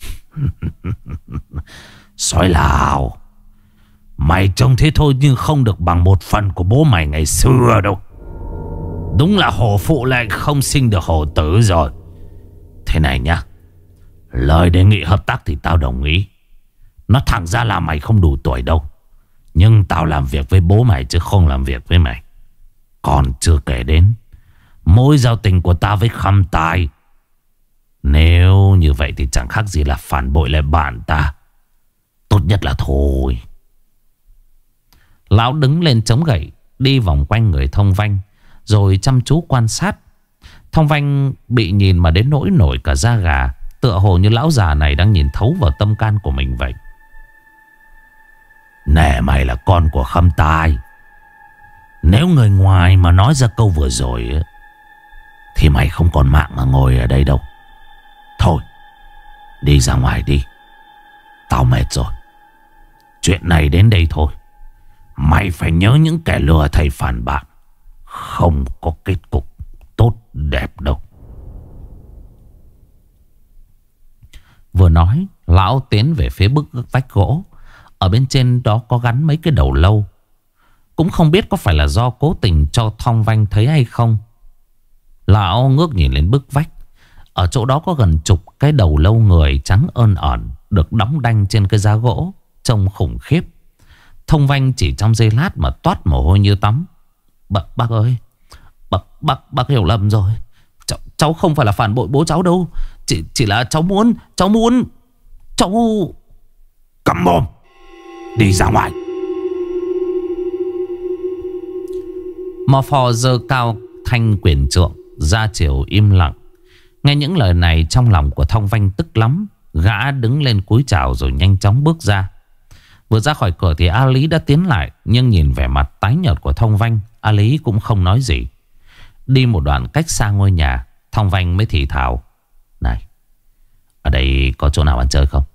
Sói Lào, mày trông thế thôi nhưng không được bằng một phần của bố mày ngày xưa đâu. Đúng là hổ phụ lại không sinh được hổ tử rồi. Thế này nhá, lời đề nghị hợp tác thì tao đồng ý. Nó thẳng ra là mày không đủ tuổi đâu, nhưng tao làm việc với bố mày chứ không làm việc với mày. Còn chưa kể đến mối giao tình của tao với Khâm Tài. Nếu như vậy thì chẳng khác gì là phản bội lại bạn ta. Tốt nhất là thôi. Lão đứng lên chống gậy, đi vòng quanh người Thong Vanh, rồi chăm chú quan sát. Thong Vanh bị nhìn mà đến nỗi nổi cả da gà, tựa hồ như lão già này đang nhìn thấu vào tâm can của mình vậy. Nè, mày là con của Khâm Tài. Nếu người ngoài mà nói ra câu vừa rồi thì mày không còn mạng mà ngồi ở đây đâu. Thôi, đi ra ngoài đi. Tao mệt rồi. Chuyện này đến đây thôi. Mày phải nhớ những kẻ lừa thầy phản bạn không có kết cục tốt đẹp đâu. Vừa nói, lão tiến về phía bức vách gỗ. Ở bên trên đó có gắn mấy cái đầu lâu. Cũng không biết có phải là do cố tình cho Thong Vanh thấy hay không. Lão ngước nhìn lên bức vách. Ở chỗ đó có gần chục cái đầu lâu người trắng ơn ẩn, được đóng đanh trên cái giá gỗ, trông khủng khiếp. Thong Vanh chỉ trong giây lát mà toát mồ hôi như tắm. Bác ơi, bác hiểu lầm rồi. Cháu không phải là phản bội bố cháu đâu. Chỉ là cháu muốn. Câm mồm, đi ra ngoài. Mo Phò giơ cao thanh quyền trượng, ra chiều im lặng. Nghe những lời này, trong lòng của Thong Vanh tức lắm. Gã đứng lên cúi chào rồi nhanh chóng bước ra. Vừa ra khỏi cửa thì A Lý đã tiến lại, nhưng nhìn vẻ mặt tái nhợt của Thong Vanh, A Lý cũng không nói gì. Đi một đoạn cách xa ngôi nhà, Thong Vanh mới thì thào. Này, ở đây có chỗ nào ăn chơi không?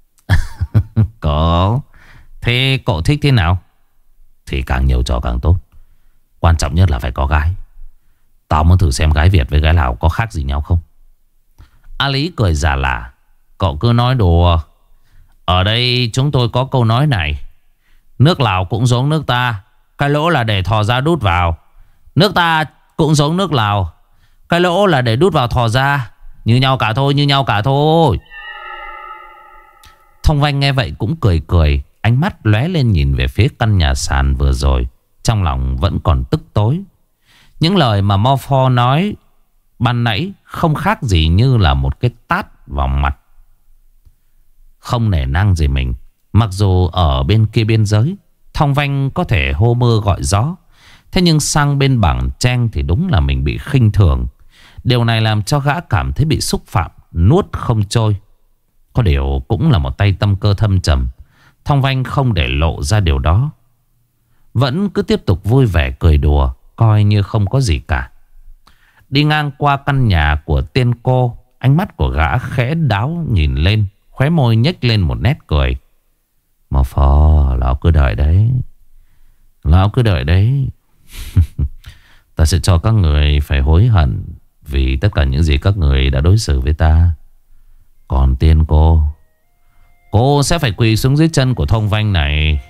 Có. Thế cậu thích thế nào? Thì càng nhiều trò càng tốt. Quan trọng nhất là phải có gái. Tao muốn thử xem gái Việt với gái Lào có khác gì nhau không. A Lý cười giả lả. Cậu cứ nói đùa. Ở đây chúng tôi có câu nói này: nước Lào cũng giống nước ta, cái lỗ là để thò ra đút vào. Nước ta cũng giống nước Lào, cái lỗ là để đút vào thò ra. Như nhau cả thôi, như nhau cả thôi. Thong Vanh nghe vậy cũng cười cười, ánh mắt lóe lên nhìn về phía căn nhà sàn vừa rồi. Trong lòng vẫn còn tức tối. Những lời mà Mo Pho nói ban nãy không khác gì như là một cái tát vào mặt. Không nể nang gì mình. Mặc dù ở bên kia biên giới, Thong Vanh có thể hô mưa gọi gió, thế nhưng sang bên Bảng Trang thì đúng là mình bị khinh thường. Điều này làm cho gã cảm thấy bị xúc phạm, nuốt không trôi. Có điều cũng là một tay tâm cơ thâm trầm. Thong Vanh không để lộ ra điều đó, vẫn cứ tiếp tục vui vẻ cười đùa, coi như không có gì cả. Đi ngang qua căn nhà của tiên cô, Ánh mắt của gã khẽ đáo nhìn lên, khóe môi nhếch lên một nét cười. Mò phò, lão cứ đợi đấy. Lão cứ đợi đấy. Ta sẽ cho các người phải hối hận vì tất cả những gì các người đã đối xử với ta. Còn tiên cô sẽ phải quỳ xuống dưới chân của Thông Vanh này.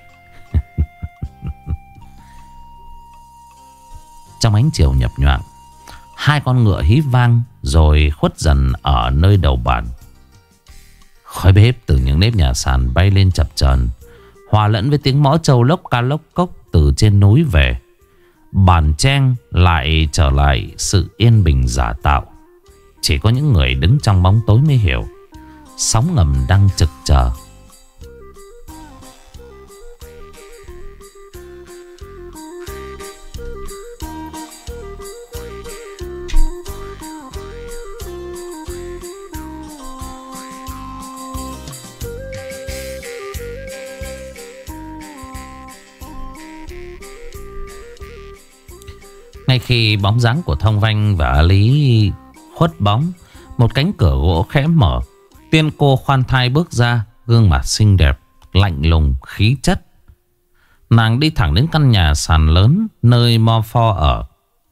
Trong ánh chiều nhập nhoạng, hai con ngựa hí vang rồi khuất dần ở nơi đầu bàn. Khói bếp từ những nếp nhà sàn bay lên chập chờn, hòa lẫn với tiếng mõ trâu lốc ca lốc cốc từ trên núi về. Bản Trang lại trở lại sự yên bình giả tạo. Chỉ có những người đứng trong bóng tối mới hiểu sóng ngầm đang trực chờ. Ngay khi bóng dáng của Thông Vanh và A Lý khuất bóng, một cánh cửa gỗ khẽ mở. Tiên cô khoan thai bước ra, gương mặt xinh đẹp, lạnh lùng, khí chất. Nàng đi thẳng đến căn nhà sàn lớn nơi Mo Pho ở.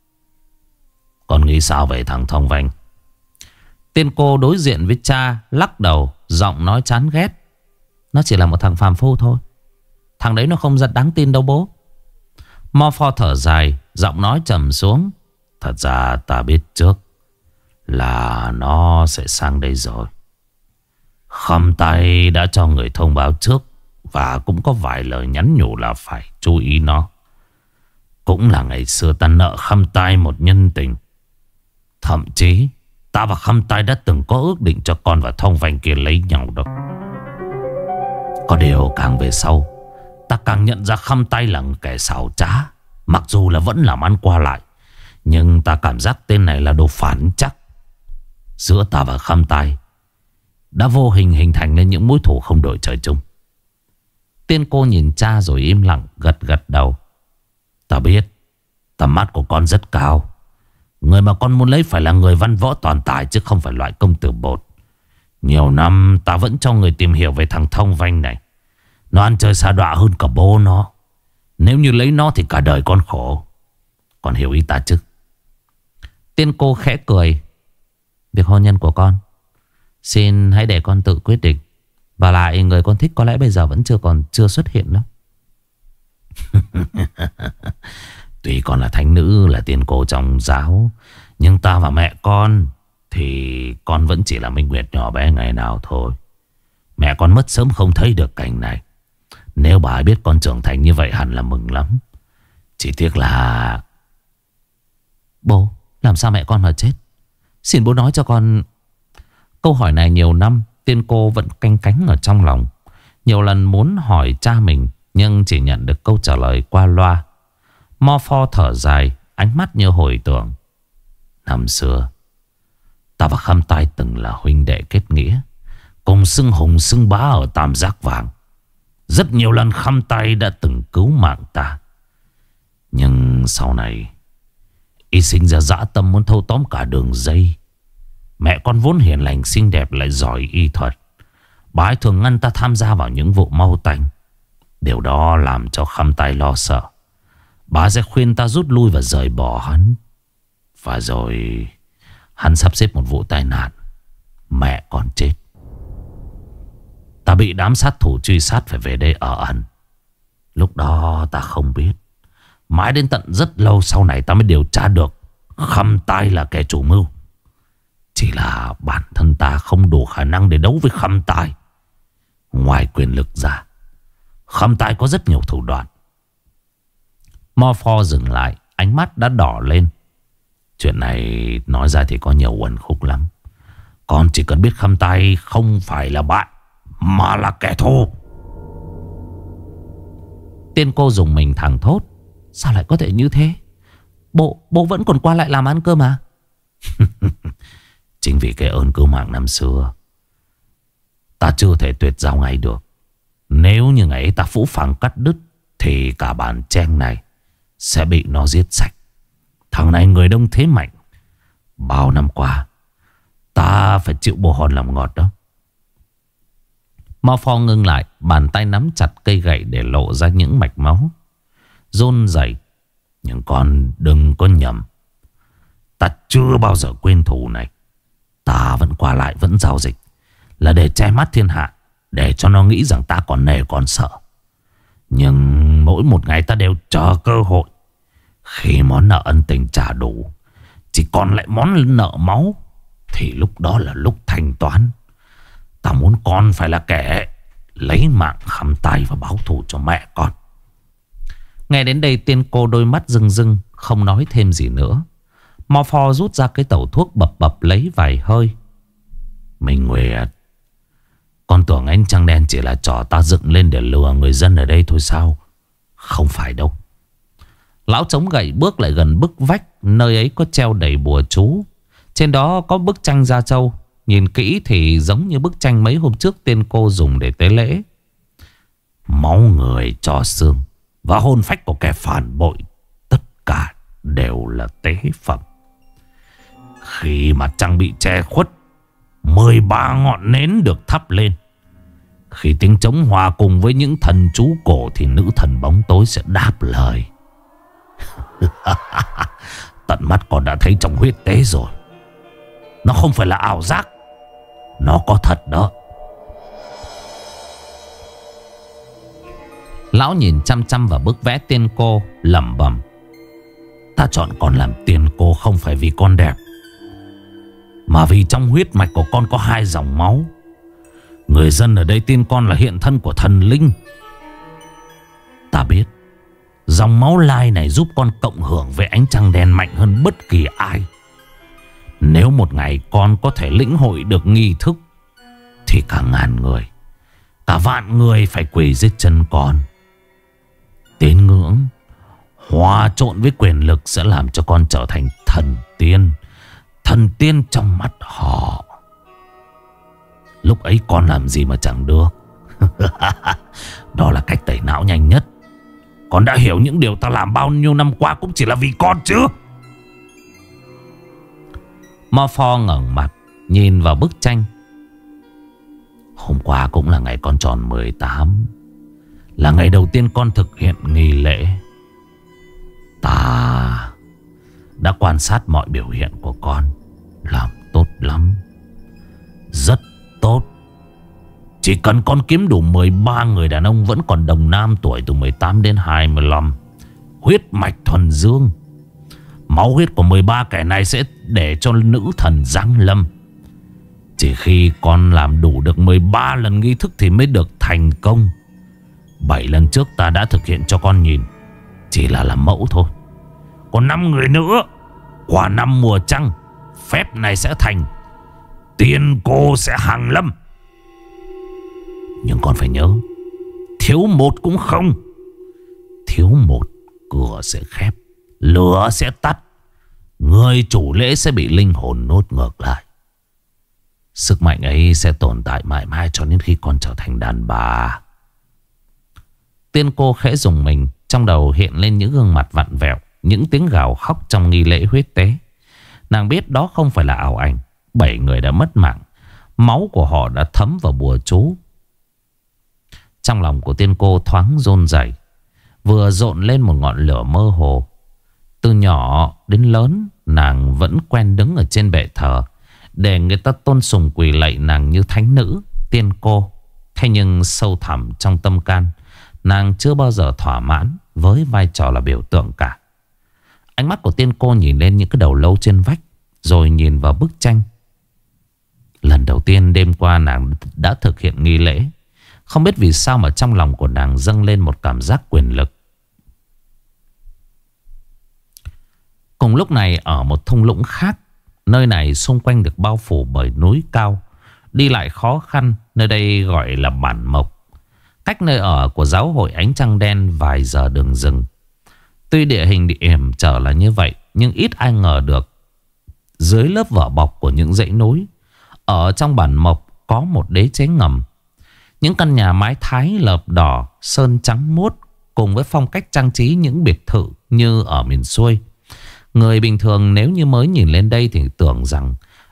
Con nghĩ sao về thằng Thông Vanh? Tiên cô đối diện với cha, lắc đầu, giọng nói chán ghét. Nó chỉ là một thằng phàm phu thôi. Thằng đấy nó không rất đáng tin đâu bố. Mo Pho thở dài, giọng nói trầm xuống. Thật ra ta biết trước là nó sẽ sang đây rồi. Khâm Tay đã cho người thông báo trước, và cũng có vài lời nhắn nhủ là phải chú ý nó. Cũng là ngày xưa ta nợ Khâm Tay một nhân tình. Thậm chí ta và Khâm Tay đã từng có ước định cho con và Thông Vanh kia lấy nhau đó. Có điều càng về sau, ta càng nhận ra Khâm Tay là kẻ xảo trá. Mặc dù là vẫn làm ăn qua lại, nhưng ta cảm giác tên này là đồ phản chắc. Giữa ta và Khâm Tay đã vô hình hình thành nên những mối thù không đổi trời chung. Tiên cô nhìn cha rồi im lặng, gật gật đầu. Ta biết tầm mắt của con rất cao. Người mà con muốn lấy phải là người văn võ toàn tài, chứ không phải loại công tử bột. Nhiều năm ta vẫn cho người tìm hiểu về thằng Thông Vanh này. Nó ăn chơi xa đọa hơn cả bố nó. Nếu như lấy nó thì cả đời con khổ. Con hiểu ý ta chứ? Tiên cô khẽ cười. Việc hôn nhân của con, xin hãy để con tự quyết định. Và lại người con thích có lẽ bây giờ vẫn chưa xuất hiện đâu. Tuy con là thánh nữ, là tiên cô trong giáo, nhưng ta và mẹ con thì con vẫn chỉ là minh nguyệt nhỏ bé ngày nào thôi. Mẹ con mất sớm không thấy được cảnh này. Nếu bà biết con trưởng thành như vậy hẳn là mừng lắm. Chỉ tiếc là... Bố, làm sao mẹ con mà chết? Xin bố nói cho con. Câu hỏi này nhiều năm tiên cô vẫn canh cánh ở trong lòng. Nhiều lần muốn hỏi cha mình, nhưng chỉ nhận được câu trả lời qua loa. Mo Pho thở dài, ánh mắt như hồi tưởng. Năm xưa ta và Khâm Tay từng là huynh đệ kết nghĩa, cùng xưng hùng xưng bá ở Tam Giác Vàng. Rất nhiều lần Khâm Tay đã từng cứu mạng ta. Nhưng sau này y sinh ra dã tâm muốn thâu tóm cả đường dây. Mẹ con vốn hiền lành xinh đẹp lại giỏi y thuật. Bà ấy thường ngăn ta tham gia vào những vụ mau tanh. Điều đó làm cho Khâm Tay lo sợ. Bà sẽ khuyên ta rút lui và rời bỏ hắn. Và rồi hắn sắp xếp một vụ tai nạn, mẹ con chết. Ta bị đám sát thủ truy sát phải về đây ở ẩn. Lúc đó ta không biết. Mãi đến tận rất lâu sau này ta mới điều tra được Khâm Tay là kẻ chủ mưu. Chỉ là bản thân ta không đủ khả năng để đấu với Khâm Tay. Ngoài quyền lực ra, Khâm Tay có rất nhiều thủ đoạn. Mo Pho dừng lại, ánh mắt đã đỏ lên. Chuyện này nói ra thì có nhiều uẩn khúc lắm. Con chỉ cần biết Khâm Tay không phải là bạn, mà là kẻ thù. Tiên cô dùng mình thẳng thốt. Sao lại có thể như thế? Bố vẫn còn qua lại làm ăn cơ mà. Chính vì cái ơn cứu mạng năm xưa, ta chưa thể tuyệt giao ngay được. Nếu như ngày ấy ta phũ phàng cắt đứt, thì cả bản Trang này sẽ bị nó giết sạch. Thằng này người đông thế mạnh. Bao năm qua Ta phải chịu bồ hòn làm ngọt đó. Mao Pho ngưng lại, bàn tay nắm chặt cây gậy để lộ ra những mạch máu, run rẩy. Nhưng con đừng có nhầm, ta chưa bao giờ quên thù này. Ta vẫn qua lại, vẫn giao dịch là để che mắt thiên hạ, để cho nó nghĩ rằng ta còn nể còn sợ. Nhưng mỗi một ngày ta đều chờ cơ hội. Khi món nợ ân tình trả đủ, chỉ còn lại món nợ máu, thì lúc đó là lúc thanh toán. Ta muốn con phải là kẻ lấy mạng khăm tay và báo thù cho mẹ con. Nghe đến đây Tiên Cô đôi mắt rưng rưng, không nói thêm gì nữa. Mao Pho rút ra cái tẩu thuốc, bập bập lấy vài hơi. Minh Nguyệt, con tưởng ánh trăng đen chỉ là trò ta dựng lên để lừa người dân ở đây thôi sao? Không phải đâu. Lão chống gậy bước lại gần bức vách. Nơi ấy có treo đầy bùa chú. Trên đó có bức tranh Gia Châu. Nhìn kỹ thì giống như bức tranh mấy hôm trước Tiên Cô dùng để tế lễ. Máu người cho xương và hồn phách của kẻ phản bội, tất cả đều là tế phẩm. Khi mà trăng bị che khuất, 13 ngọn nến được thắp lên. Khi tiếng trống hòa cùng với những thần chú cổ, thì nữ thần bóng tối sẽ đáp lời. Tận mắt con đã thấy trong huyết tế rồi. Nó không phải là ảo giác, nó có thật đó. Lão nhìn chăm chăm vào bức vẽ Tiên Cô, lẩm bẩm. Ta chọn con làm Tiên Cô không phải vì con đẹp, mà vì trong huyết mạch của con có 2 dòng máu. Người dân ở đây tin con là hiện thân của thần linh. Ta biết dòng máu lai này giúp con cộng hưởng với ánh trăng đen mạnh hơn bất kỳ ai. Nếu một ngày con có thể lĩnh hội được nghi thức, thì cả ngàn người, cả vạn người phải quỳ dưới chân con. Tín ngưỡng hòa trộn với quyền lực sẽ làm cho con trở thành thần tiên. Thần tiên trong mắt họ. Lúc ấy con làm gì mà chẳng được. Đó là cách tẩy não nhanh nhất. Con đã hiểu những điều ta làm bao nhiêu năm qua cũng chỉ là vì con chứ. Mao Pho ngẩng mặt nhìn vào bức tranh. Hôm qua cũng là ngày con tròn 18, là ngày đầu tiên con thực hiện nghi lễ. Ta đã quan sát mọi biểu hiện của con. Làm tốt lắm, rất tốt. Chỉ cần con kiếm đủ 13 người đàn ông vẫn còn đồng nam tuổi từ 18 đến 25, huyết mạch thuần dương, máu huyết của 13 kẻ này sẽ để cho nữ thần giáng lâm. Chỉ khi con làm đủ được 13 lần nghi thức thì mới được thành công. 7 lần trước ta đã thực hiện cho con nhìn, chỉ là làm mẫu thôi. Còn 5 người nữa, qua 5 mùa trăng, phép này sẽ thành. Tiên Cô sẽ hàng lâm. Nhưng con phải nhớ, thiếu một cũng không. Thiếu một, cửa sẽ khép, lửa sẽ tắt, người chủ lễ sẽ bị linh hồn nốt ngược lại. Sức mạnh ấy sẽ tồn tại mãi mãi cho đến khi con trở thành đàn bà. Tiên Cô khẽ rùng mình. Trong đầu hiện lên những gương mặt vặn vẹo, những tiếng gào khóc trong nghi lễ huyết tế. Nàng biết đó không phải là ảo ảnh. 7 người đã mất mạng, máu của họ đã thấm vào bùa chú. Trong lòng của Tiên Cô thoáng run rẩy, vừa rộn lên một ngọn lửa mơ hồ. Từ nhỏ đến lớn, nàng vẫn quen đứng ở trên bệ thờ để người ta tôn sùng quỳ lạy nàng như thánh nữ Tiên Cô. Thế nhưng sâu thẳm trong tâm can, nàng chưa bao giờ thỏa mãn với vai trò là biểu tượng cả. Ánh mắt của Tiên Cô nhìn lên những cái đầu lâu trên vách, rồi nhìn vào bức tranh. Lần đầu tiên đêm qua nàng đã thực hiện nghi lễ. Không biết vì sao mà trong lòng của nàng dâng lên một cảm giác quyền lực. Cùng lúc này ở một thung lũng khác, nơi này xung quanh được bao phủ bởi núi cao, đi lại khó khăn. Nơi đây gọi là Bản Mộc, cách nơi ở của giáo hội Ánh Trăng Đen vài giờ đường rừng. Tuy địa hình hiểm trở là như vậy, nhưng ít ai ngờ được dưới lớp vỏ bọc của những dãy núi, ở trong Bản Mộc có một đế chế ngầm. Những căn nhà mái Thái lợp đỏ, sơn trắng muốt, cùng với phong cách trang trí những biệt thự như ở miền xuôi. Người bình thường nếu như mới nhìn lên đây thì tưởng rằng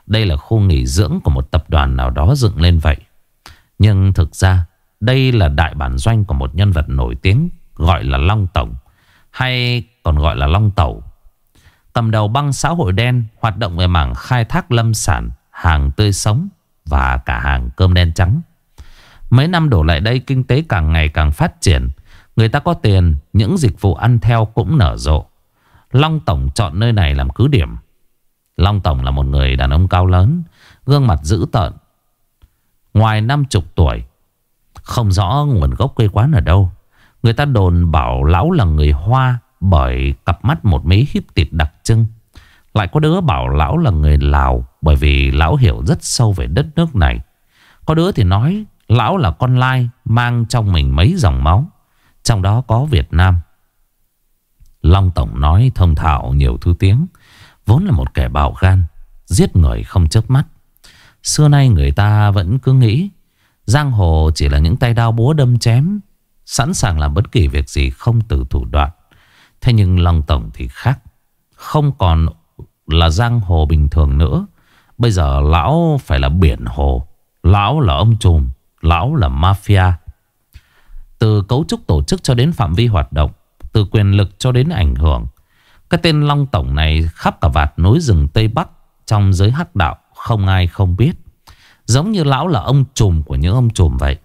đây là khu nghỉ dưỡng của một tập đoàn nào đó dựng lên vậy. Nhưng thực ra đây là đại bản doanh của một nhân vật nổi tiếng gọi là Long Tổng, hay còn gọi là Long Tẩu. Cầm đầu băng xã hội đen, hoạt động về mảng khai thác lâm sản, hàng tươi sống và cả hàng cơm đen trắng. Mấy năm đổ lại đây, kinh tế càng ngày càng phát triển. Người ta có tiền, những dịch vụ ăn theo cũng nở rộ. Long Tổng chọn nơi này làm cứ điểm. Long Tổng là một người đàn ông cao lớn, gương mặt dữ tợn, ngoài 50 tuổi, không rõ nguồn gốc quê quán ở đâu. Người ta đồn bảo lão là người Hoa bởi cặp mắt một mí híp tịt đặc trưng. Lại có đứa bảo lão là người Lào bởi vì lão hiểu rất sâu về đất nước này. Có đứa thì nói lão là con lai mang trong mình mấy dòng máu, trong đó có Việt Nam. Long Tổng nói thông thạo nhiều thứ tiếng, vốn là một kẻ bạo gan, giết người không chớp mắt. Xưa nay người ta vẫn cứ nghĩ giang hồ chỉ là những tay đao búa đâm chém, sẵn sàng làm bất kỳ việc gì không từ thủ đoạn. Thế nhưng Long Tổng thì khác, không còn là giang hồ bình thường nữa. Bây giờ lão phải là biển hồ. Lão là ông trùm, lão là mafia. Từ cấu trúc tổ chức cho đến phạm vi hoạt động, từ quyền lực cho đến ảnh hưởng, cái tên Long Tổng này khắp cả vạt núi rừng Tây Bắc trong giới hắc đạo không ai không biết. Giống như lão là ông trùm của những ông trùm vậy.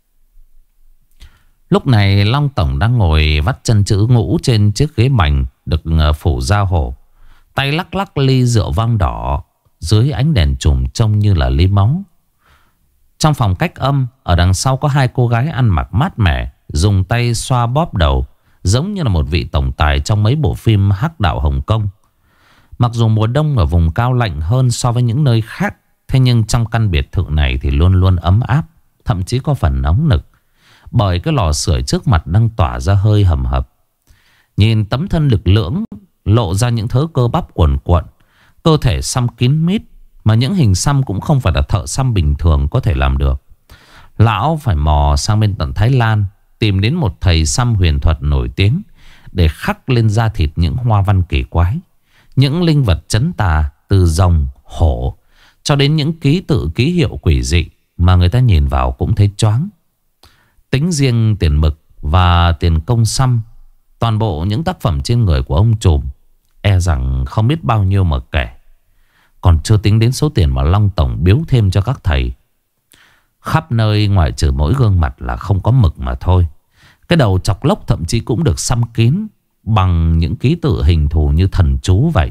Lúc này Long Tổng đang ngồi vắt chân chữ ngũ trên chiếc ghế bành được phủ da hổ, tay lắc lắc ly rượu vang đỏ dưới ánh đèn chùm trông như là ly máu. Trong phòng cách âm, ở đằng sau có hai cô gái ăn mặc mát mẻ, dùng tay xoa bóp đầu, giống như là một vị tổng tài trong mấy bộ phim hắc đạo Hồng Kông. Mặc dù mùa đông ở vùng cao lạnh hơn so với những nơi khác, thế nhưng trong căn biệt thự này thì luôn luôn ấm áp, thậm chí có phần nóng nực, bởi cái lò sưởi trước mặt đang tỏa ra hơi hầm hập. Nhìn tấm thân lực lưỡng lộ ra những thớ cơ bắp cuồn cuộn, cơ thể xăm kín mít, mà những hình xăm cũng không phải là thợ xăm bình thường có thể làm được. Lão phải mò sang bên tận Thái Lan, tìm đến một thầy xăm huyền thuật nổi tiếng để khắc lên da thịt những hoa văn kỳ quái, những linh vật trấn tà, từ rồng, hổ cho đến những ký tự ký hiệu quỷ dị mà người ta nhìn vào cũng thấy choáng. Tính riêng tiền mực và tiền công xăm, toàn bộ những tác phẩm trên người của ông trùm e rằng không biết bao nhiêu mà kể. Còn chưa tính đến số tiền mà Long Tổng biếu thêm cho các thầy. Khắp nơi ngoại trừ mỗi gương mặt là không có mực mà thôi. Cái đầu chọc lốc thậm chí cũng được xăm kín bằng những ký tự hình thù như thần chú vậy.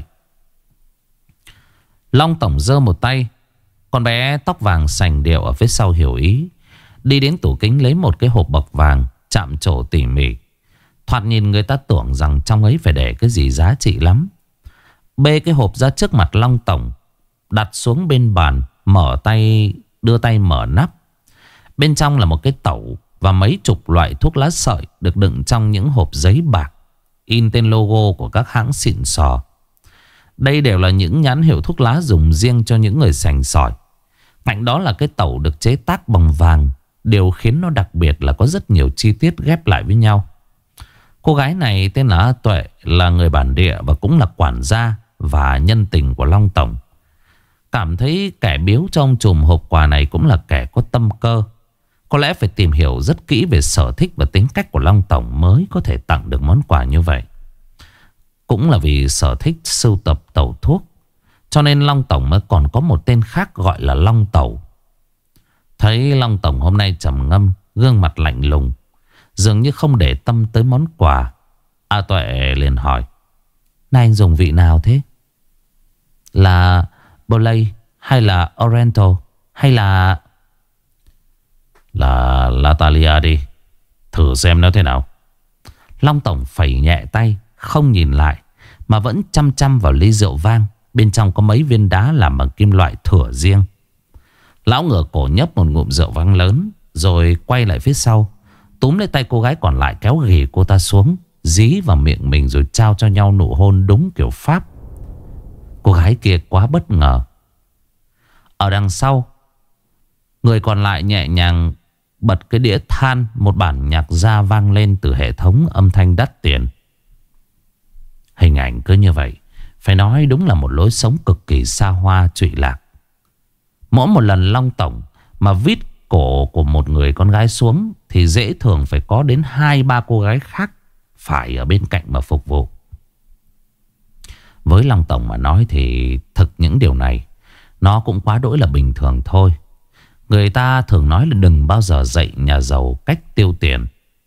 Long Tổng giơ một tay, con bé tóc vàng sành điệu ở phía sau hiểu ý, đi đến tủ kính lấy một cái hộp bọc vàng chạm trổ tỉ mỉ. Thoạt nhìn người ta tưởng rằng trong ấy phải để cái gì giá trị lắm. Bê cái hộp ra trước mặt Long Tổng, đặt xuống bên bàn, đưa tay mở nắp. Bên trong là một cái tẩu và mấy chục loại thuốc lá sợi được đựng trong những hộp giấy bạc, in tên logo của các hãng xịn sò. Đây đều là những nhãn hiệu thuốc lá dùng riêng cho những người sành sỏi. Cạnh đó là cái tẩu được chế tác bằng vàng. Điều khiến nó đặc biệt là có rất nhiều chi tiết ghép lại với nhau. Cô gái này tên là A Tuệ, là người bản địa và cũng là quản gia và nhân tình của Long Tổng. Cảm thấy kẻ biếu cho ông trùm hộp quà này cũng là kẻ có tâm cơ. Có lẽ phải tìm hiểu rất kỹ về sở thích và tính cách của Long Tổng mới có thể tặng được món quà như vậy. Cũng là vì sở thích sưu tập tẩu thuốc, cho nên Long Tổng mới còn có một tên khác gọi là Long Tẩu. Thấy Long Tổng hôm nay trầm ngâm, gương mặt lạnh lùng, dường như không để tâm tới món quà, A Tuệ liền hỏi: "Này anh dùng vị nào thế? Là Bolay hay là Oriental hay là Natalia đi, thử xem nó thế nào." Long Tổng phẩy nhẹ tay, không nhìn lại mà vẫn chăm chăm vào ly rượu vang. Bên trong có mấy viên đá làm bằng kim loại thửa riêng. Lão ngửa cổ nhấp một ngụm rượu vang lớn, rồi quay lại phía sau, túm lấy tay cô gái còn lại, kéo ghì cô ta xuống, dí vào miệng mình rồi trao cho nhau nụ hôn đúng kiểu Pháp. Cô gái kia quá bất ngờ. Ở đằng sau, người còn lại nhẹ nhàng bật cái đĩa than, một bản nhạc ra vang lên từ hệ thống âm thanh đắt tiền. Hình ảnh cứ như vậy, phải nói đúng là một lối sống cực kỳ xa hoa trụy lạc. Mỗi một lần Long Tổng mà vít cổ của một người con gái xuống thì dễ thường phải có đến 2-3 cô gái khác phải ở bên cạnh mà phục vụ. Với Long Tổng mà nói thì thực những điều này nó cũng quá đỗi là bình thường thôi. Người ta thường nói là đừng bao giờ dạy nhà giàu cách tiêu tiền.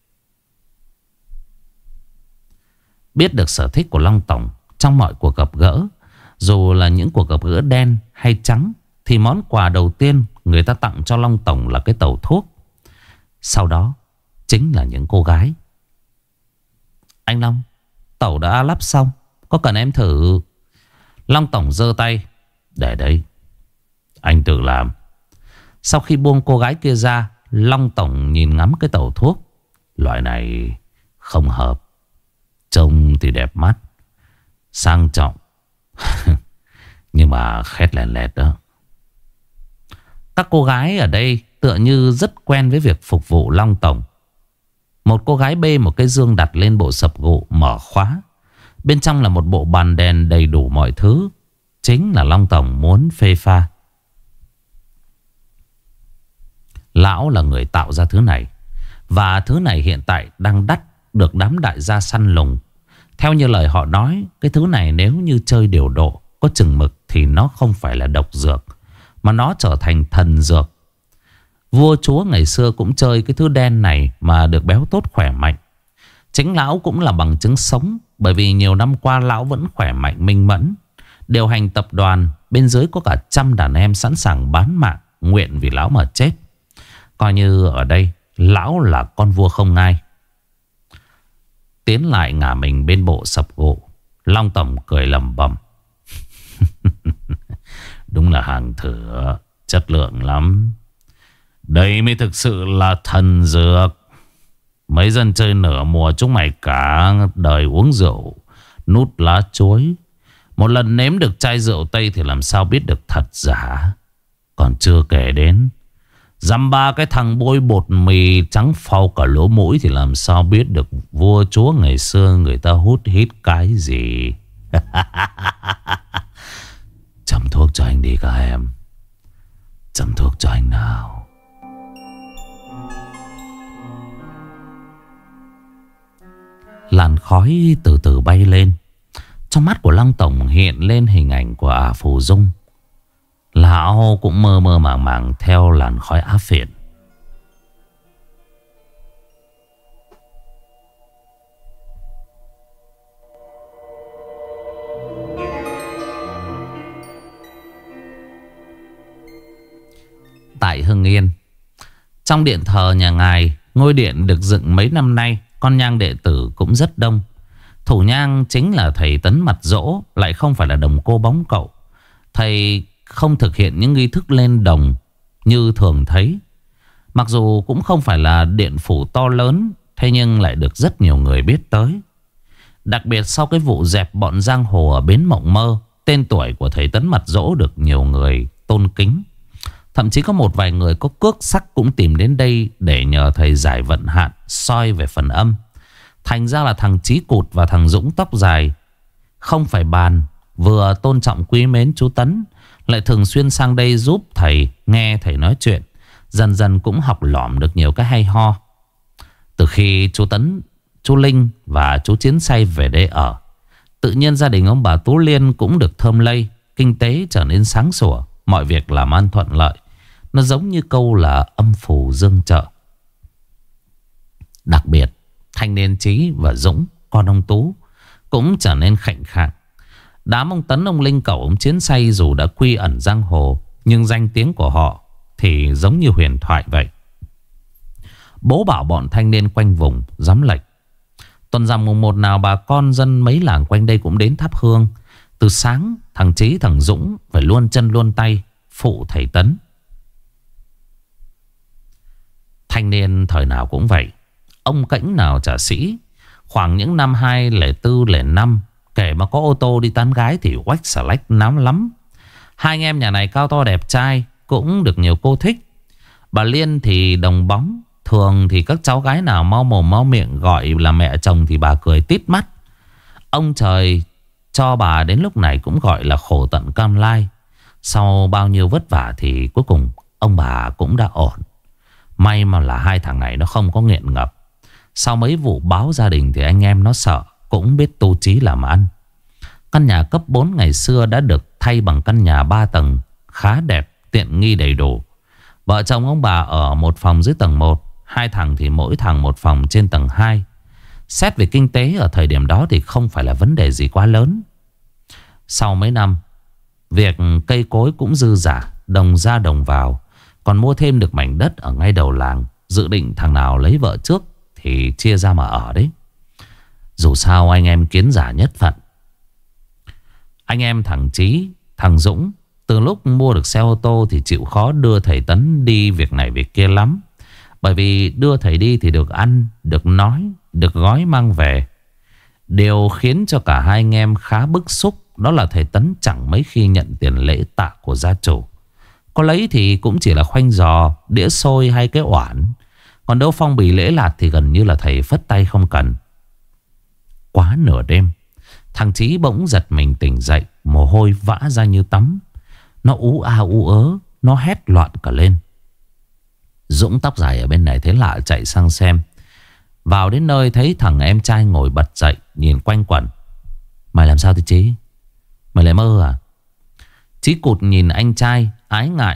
Biết được sở thích của Long Tổng trong mọi cuộc gặp gỡ, dù là những cuộc gặp gỡ đen hay trắng, thì món quà đầu tiên người ta tặng cho Long Tổng là cái tàu thuốc. Sau đó chính là những cô gái. Anh Long, tàu đã lắp xong, có cần em thử? Long Tổng giơ tay. Để đây, anh tự làm. Sau khi buông cô gái kia ra, Long Tổng nhìn ngắm cái tàu thuốc. Loại này không hợp. Trông thì đẹp mắt, sang trọng, nhưng mà khét lẹt lẹt đó. Các cô gái ở đây tựa như rất quen với việc phục vụ Long Tổng. Một cô gái bê một cái dương đặt lên bộ sập gụ mở khóa. Bên trong là một bộ bàn đèn đầy đủ mọi thứ. Chính là Long Tổng muốn phê pha. Lão là người tạo ra thứ này. Và thứ này hiện tại đang đắt, được đám đại gia săn lùng. Theo như lời họ nói, cái thứ này nếu như chơi điều độ, có chừng mực thì nó không phải là độc dược, mà nó trở thành thần dược. Vua chúa ngày xưa cũng chơi cái thứ đen này mà được béo tốt khỏe mạnh. Chính lão cũng là bằng chứng sống, bởi vì nhiều năm qua lão vẫn khỏe mạnh minh mẫn. Điều hành tập đoàn, bên dưới có cả 100 đàn em sẵn sàng bán mạng, nguyện vì lão mà chết. Coi như ở đây lão là con vua không ngai. Tiến lại ngả mình bên bộ sập gỗ, Long Tổng cười lẩm bẩm. Đúng là hàng thừa, chất lượng lắm. Đây mới thực sự là thần dược. Mấy dân chơi nửa mùa chúng mày cả đời uống rượu nút lá chuối, một lần nếm được chai rượu Tây thì làm sao biết được thật giả. Còn chưa kể đến dăm ba cái thằng bôi bột mì trắng phau cả lỗ mũi thì làm sao biết được vua chúa ngày xưa người ta hút hít cái gì. Châm thuốc cho anh đi các em. Châm thuốc cho anh nào. Làn khói từ từ bay lên. Trong mắt của Long Tổng hiện lên hình ảnh của Ả Phù Dung. Lão cũng mơ mơ màng màng theo làn khói áp phiền. Tại Hưng Yên, trong điện thờ nhà ngài, ngôi điện được dựng mấy năm nay, con nhang đệ tử cũng rất đông. Thủ nhang chính là thầy Tấn Mặt Dỗ, lại không phải là đồng cô bóng cậu. Thầy không thực hiện những nghi thức lên đồng như thường thấy. Mặc dù cũng không phải là điện phủ to lớn, thế nhưng lại được rất nhiều người biết tới. Đặc biệt sau cái vụ dẹp bọn giang hồ ở bến Mộng Mơ, tên tuổi của thầy Tấn Mặt Dỗ được nhiều người tôn kính. Thậm chí có một vài người có cước sắc cũng tìm đến đây để nhờ thầy giải vận hạn, soi về phần âm. Thành ra là thằng Chí Cụt và thằng Dũng tóc dài không phải bàn, vừa tôn trọng quý mến chú Tấn, lại thường xuyên sang đây giúp thầy, nghe thầy nói chuyện. Dần dần cũng học lỏm được nhiều cái hay ho. Từ khi chú Tấn, chú Linh và chú Chiến Say về đây ở, tự nhiên gia đình ông bà Tú Liên cũng được thơm lây. Kinh tế trở nên sáng sủa, mọi việc làm ăn thuận lợi. Nó giống như câu là âm phủ dương trợ. Đặc biệt thanh niên Chí và Dũng, con ông Tú, cũng trở nên khệnh khạng. Đám ông Tấn, ông Linh, cậu ông Chiến Say dù đã quy ẩn giang hồ, nhưng danh tiếng của họ thì giống như huyền thoại vậy. Bố bảo bọn thanh niên quanh vùng giám lệch. Tuần rằm mùng 1 nào bà con dân mấy làng quanh đây cũng đến thắp hương. Từ sáng thằng Chí, thằng Dũng phải luôn chân luôn tay phụ thầy Tấn. Thanh niên thời nào cũng vậy, ông cãnh nào chả sĩ. Khoảng những năm 2004, 2005, kể mà có ô tô đi tán gái thì oách xà lách nám lắm. Hai anh em nhà này cao to đẹp trai, cũng được nhiều cô thích. Bà Liên thì đồng bóng. Thường thì các cháu gái nào mau mồm mau miệng gọi là mẹ chồng thì bà cười tít mắt. Ông trời cho bà đến lúc này cũng gọi là khổ tận cam lai. Sau bao nhiêu vất vả thì cuối cùng ông bà cũng đã ổn. May mà là hai thằng này nó không có nghiện ngập. Sau mấy vụ báo gia đình thì anh em nó sợ, cũng biết tu chí làm ăn. Căn nhà cấp 4 ngày xưa đã được thay bằng căn nhà 3 tầng khá đẹp, tiện nghi đầy đủ. Vợ chồng ông bà ở một phòng dưới tầng 1, hai thằng thì mỗi thằng một phòng trên tầng 2. Xét về kinh tế ở thời điểm đó thì không phải là vấn đề gì quá lớn. Sau mấy năm, việc cây cối cũng dư dả, đồng ra đồng vào, còn mua thêm được mảnh đất ở ngay đầu làng. Dự định thằng nào lấy vợ trước thì chia ra mà ở đấy. Dù sao anh em kiến giả nhất phận. Anh em thằng Chí, thằng Dũng từ lúc mua được xe ô tô thì chịu khó đưa thầy Tấn đi việc này việc kia lắm. Bởi vì đưa thầy đi thì được ăn, được nói, được gói mang về. Điều khiến cho cả hai anh em khá bức xúc đó là thầy Tấn chẳng mấy khi nhận tiền lễ tạ của gia chủ. Có lấy thì cũng chỉ là khoanh giò, đĩa xôi hay cái oản. Còn đâu phong bì lễ lạt thì gần như là thầy phất tay không cần. Quá nửa đêm, thằng Chí bỗng giật mình tỉnh dậy, mồ hôi vã ra như tắm. Nó ú a ú ớ, nó hét loạn cả lên. Dũng tóc dài ở bên này thấy lạ chạy sang xem. Vào đến nơi thấy thằng em trai ngồi bật dậy, nhìn quanh quẩn. Mày làm sao thế Chí? Mày lại mơ à? Chí cụt nhìn anh trai ái ngại.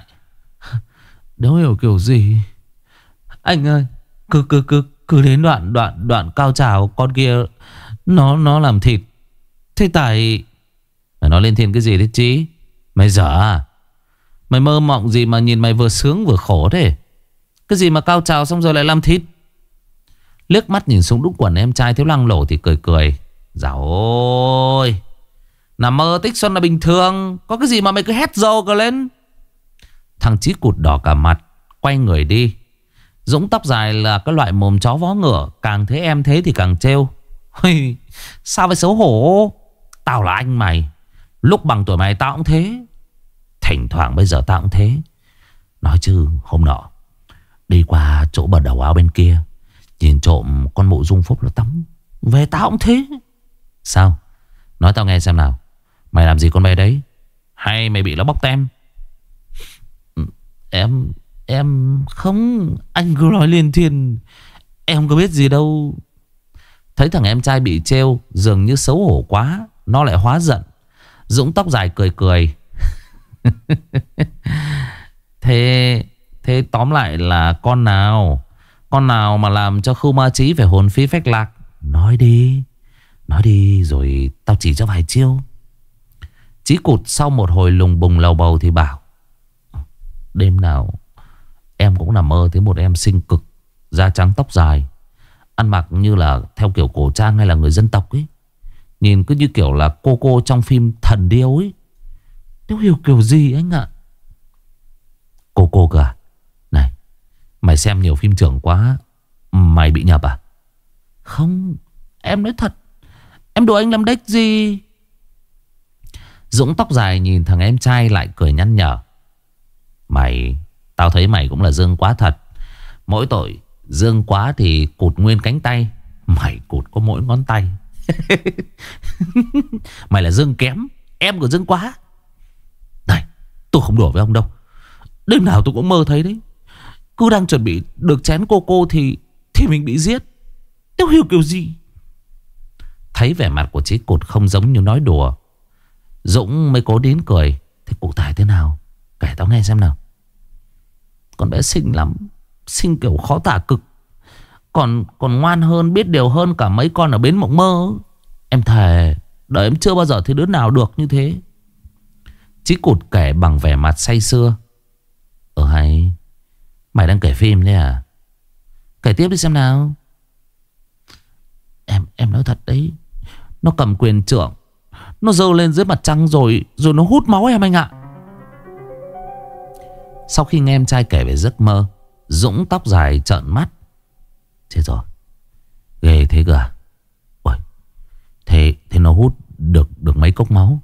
Đâu hiểu kiểu gì. Anh ơi, cứ đến đoạn cao trào con kia nó làm thịt. Thế tại mày nói lên thiên cái gì thế Chí? Mày dở à? Mày mơ mộng gì mà nhìn mày vừa sướng vừa khổ thế? Cái gì mà cao trào xong rồi lại làm thịt? Liếc mắt nhìn xuống đũng quần em trai thiếu lăng lổ thì cười cười. Dạo ôi, nằm mơ tích xuân là bình thường, có cái gì mà mày cứ hét rồ cả lên. Thằng Chí cụt đỏ cả mặt, quay người đi. Dũng tóc dài là cái loại mồm chó vó ngựa, càng thấy em thế thì càng trêu. Sao phải xấu hổ? Tao là anh mày, lúc bằng tuổi mày tao cũng thế. Thỉnh thoảng bây giờ tao cũng thế. Nói chứ hôm nọ đi qua chỗ bờ đầu áo bên kia, nhìn trộm con mụ Dung Phúc nó tắm. Về tao cũng thế. Sao? Nói tao nghe xem nào. Mày làm gì con bé đấy? Hay mày bị nó bóc tem? Em không. Anh cứ nói liên thiên, em không có biết gì đâu. Thấy thằng em trai bị trêu, dường như xấu hổ quá, nó lại hóa giận. Dũng tóc dài cười cười. Thế tóm lại là con nào? Con nào mà làm cho Khưu Ma Chí phải hồn phi phách lạc? Nói đi rồi tao chỉ cho vài chiêu. Chí cụt sau một hồi lùng bùng lầu bầu thì bảo. Đêm nào em cũng nằm mơ thấy một em xinh cực, da trắng tóc dài, ăn mặc như là theo kiểu cổ trang hay là người dân tộc ấy. Nhìn cứ như kiểu là cô trong phim Thần Điêu ấy. Đâu hiểu kiểu gì anh ạ. Cô cơ à? Này, mày xem nhiều phim trưởng quá, mày bị nhập à? Không, em nói thật. Em đùa anh làm đếch gì. Dũng tóc dài nhìn thằng em trai lại cười nhăn nhở. Tao thấy mày cũng là dương quá thật. Mỗi tội dương quá thì cụt nguyên cánh tay, mày cụt có mỗi ngón tay. Mày là dương kém, em của dương quá. Này, tôi không đùa với ông đâu. Đêm nào tôi cũng mơ thấy đấy. Cứ đang chuẩn bị được chén cô thì mình bị giết. Đâu hiểu kiểu gì. Thấy vẻ mặt của Chí cụt không giống như nói đùa, Dũng mới cố nín cười. Thế cụ thể thế nào? Kể tao nghe xem nào. Con bé xinh lắm, xinh kiểu khó tả cực. Còn ngoan hơn, biết điều hơn cả mấy con ở bến mộng mơ. Em thề, đời em chưa bao giờ thấy đứa nào được như thế. Chí cụt kể bằng vẻ mặt say sưa. Hay, mày đang kể phim đấy à? Kể tiếp đi xem nào. Em nói thật đấy. Nó cầm quyền trượng, nó giơ lên dưới mặt trăng rồi nó hút máu em anh ạ. Sau khi nghe em trai kể về giấc mơ, Dũng tóc dài trợn mắt. Chết rồi, ghê thế cơ à? Ôi, thế nó hút được mấy cốc máu?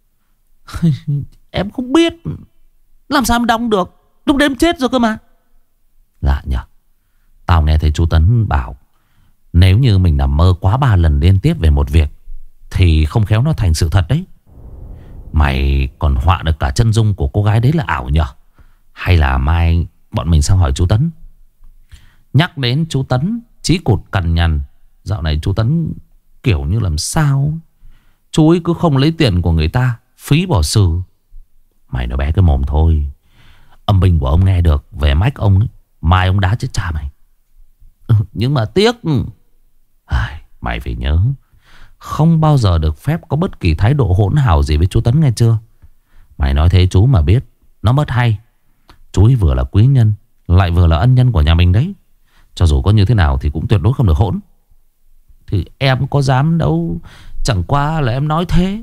Em không biết. Làm sao em đong được, lúc đêm chết rồi cơ mà. Lạ nhỉ. Tao nghe thấy chú Tấn bảo nếu như mình nằm mơ quá 3 lần liên tiếp về một việc thì không khéo nó thành sự thật đấy. Mày còn họa được cả chân dung của cô gái đấy là ảo nhở? Hay là mai bọn mình sang hỏi chú Tấn? Nhắc đến chú Tấn, Chí Cụt cằn nhằn. Dạo này chú Tấn kiểu như làm sao? Chú ấy cứ không lấy tiền của người ta, phí bỏ xử. Mày nói bé cái mồm thôi. Âm binh của ông nghe được về mách ông ấy, mai ông đá chết cha mày. Nhưng mà tiếc, mày phải nhớ, không bao giờ được phép có bất kỳ thái độ hỗn hào gì với chú Tấn, nghe chưa? Mày nói thế chú mà biết, nó mất hay. Chú ấy vừa là quý nhân, lại vừa là ân nhân của nhà mình đấy. Cho dù có như thế nào thì cũng tuyệt đối không được hỗn. Thì em có dám đâu, chẳng qua là em nói thế.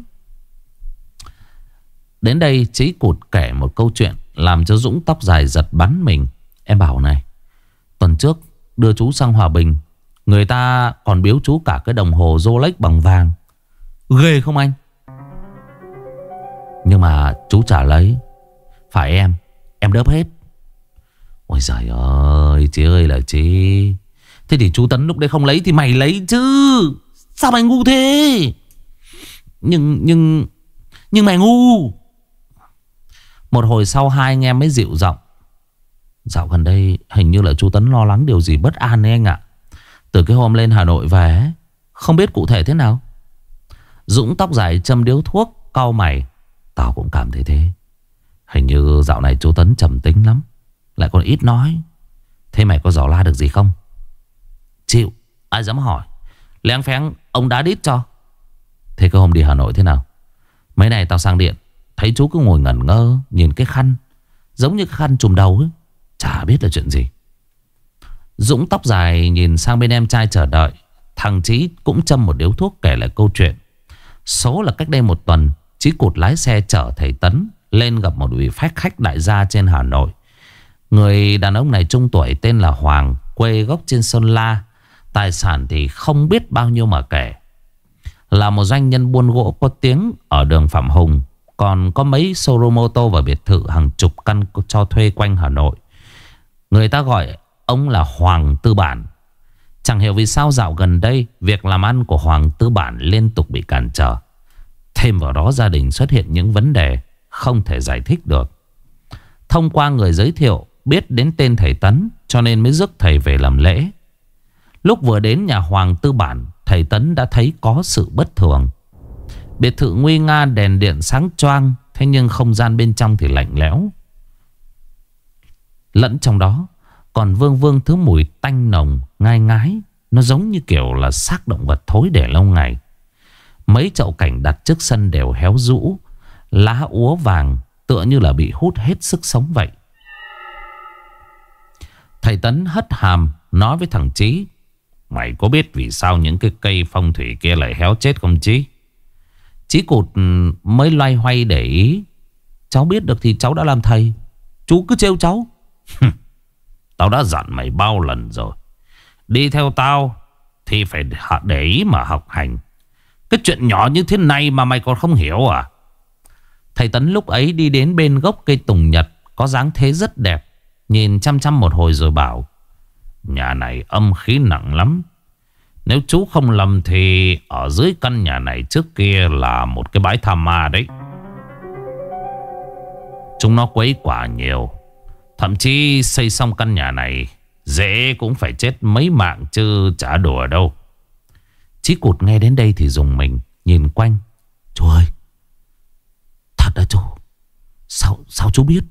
Đến đây Chí Cụt kể một câu chuyện làm cho Dũng tóc dài giật bắn mình. Em bảo này, tuần trước đưa chú sang Hòa Bình, người ta còn biếu chú cả cái đồng hồ Rolex bằng vàng. Ghê không anh? Nhưng mà chú trả lấy. Phải em đớp hết. Ôi giời ơi, chị ơi là chị. Thế thì chú Tấn lúc đấy không lấy thì mày lấy chứ. Sao mày ngu thế? Nhưng mày ngu. Một hồi sau hai anh em mới dịu giọng. Dạo gần đây hình như là chú Tấn lo lắng điều gì bất an đấy anh ạ. Từ cái hôm lên Hà Nội về, không biết cụ thể thế nào. Dũng tóc dài châm điếu thuốc, cau mày. Tao cũng cảm thấy thế. Hình như dạo này chú Tấn trầm tính lắm, lại còn ít nói. Thế mày có dò la được gì không? Chịu, ai dám hỏi. Léng phéng ông đá đít cho. Thế cái hôm đi Hà Nội thế nào? Mấy này tao sang điện, thấy chú cứ ngồi ngẩn ngơ, nhìn cái khăn, giống như cái khăn trùm đầu ấy. Chả biết là chuyện gì. Dũng tóc dài nhìn sang bên em trai chờ đợi. Thằng Chí cũng châm một điếu thuốc kể lại câu chuyện. Số là cách đây một tuần, Chí Cụt lái xe chở thầy Tấn lên gặp một vị khách đại gia trên Hà Nội. Người đàn ông này trung tuổi, tên là Hoàng, quê gốc trên Sơn La. Tài sản thì không biết bao nhiêu mà kể. Là một doanh nhân buôn gỗ có tiếng ở đường Phạm Hùng. Còn có mấy showroom ô tô và biệt thự hàng chục căn cho thuê quanh Hà Nội. Người ta gọi ông là Hoàng Tư Bản. Chẳng hiểu vì sao dạo gần đây việc làm ăn của Hoàng Tư Bản liên tục bị cản trở. Thêm vào đó gia đình xuất hiện những vấn đề không thể giải thích được. Thông qua người giới thiệu biết đến tên thầy Tấn, cho nên mới rước thầy về làm lễ. Lúc vừa đến nhà Hoàng Tư Bản, thầy Tấn đã thấy có sự bất thường. Biệt thự nguy nga, đèn điện sáng choang, thế nhưng không gian bên trong thì lạnh lẽo. Lẫn trong đó còn vương thứ mùi tanh nồng ngai ngái. Nó giống như kiểu là xác động vật thối để lâu ngày. Mấy chậu cảnh đặt trước sân đều héo rũ, lá úa vàng, tựa như là bị hút hết sức sống vậy. Thầy Tấn hất hàm nói với thằng Chí: Mày có biết vì sao những cái cây phong thủy kia lại héo chết không Chí? Chí Cụt mới loay hoay để ý. Cháu biết được thì cháu đã làm thầy. Chú cứ trêu cháu. Tao đã dặn mày bao lần rồi, đi theo tao thì phải để ý mà học hành. Cái chuyện nhỏ như thế này mà mày còn không hiểu à? Thầy Tấn lúc ấy đi đến bên gốc cây tùng nhật có dáng thế rất đẹp, nhìn chăm chăm một hồi rồi bảo: Nhà này âm khí nặng lắm. Nếu chú không lầm thì ở dưới căn nhà này trước kia là một cái bãi tha ma đấy. Chúng nó quấy quả nhiều. Thậm chí xây xong căn nhà này dễ cũng phải chết mấy mạng chứ chả đùa đâu. Chí Cụt nghe đến đây thì rùng mình, nhìn quanh. Chú ơi, thật đó chú. Sao chú biết?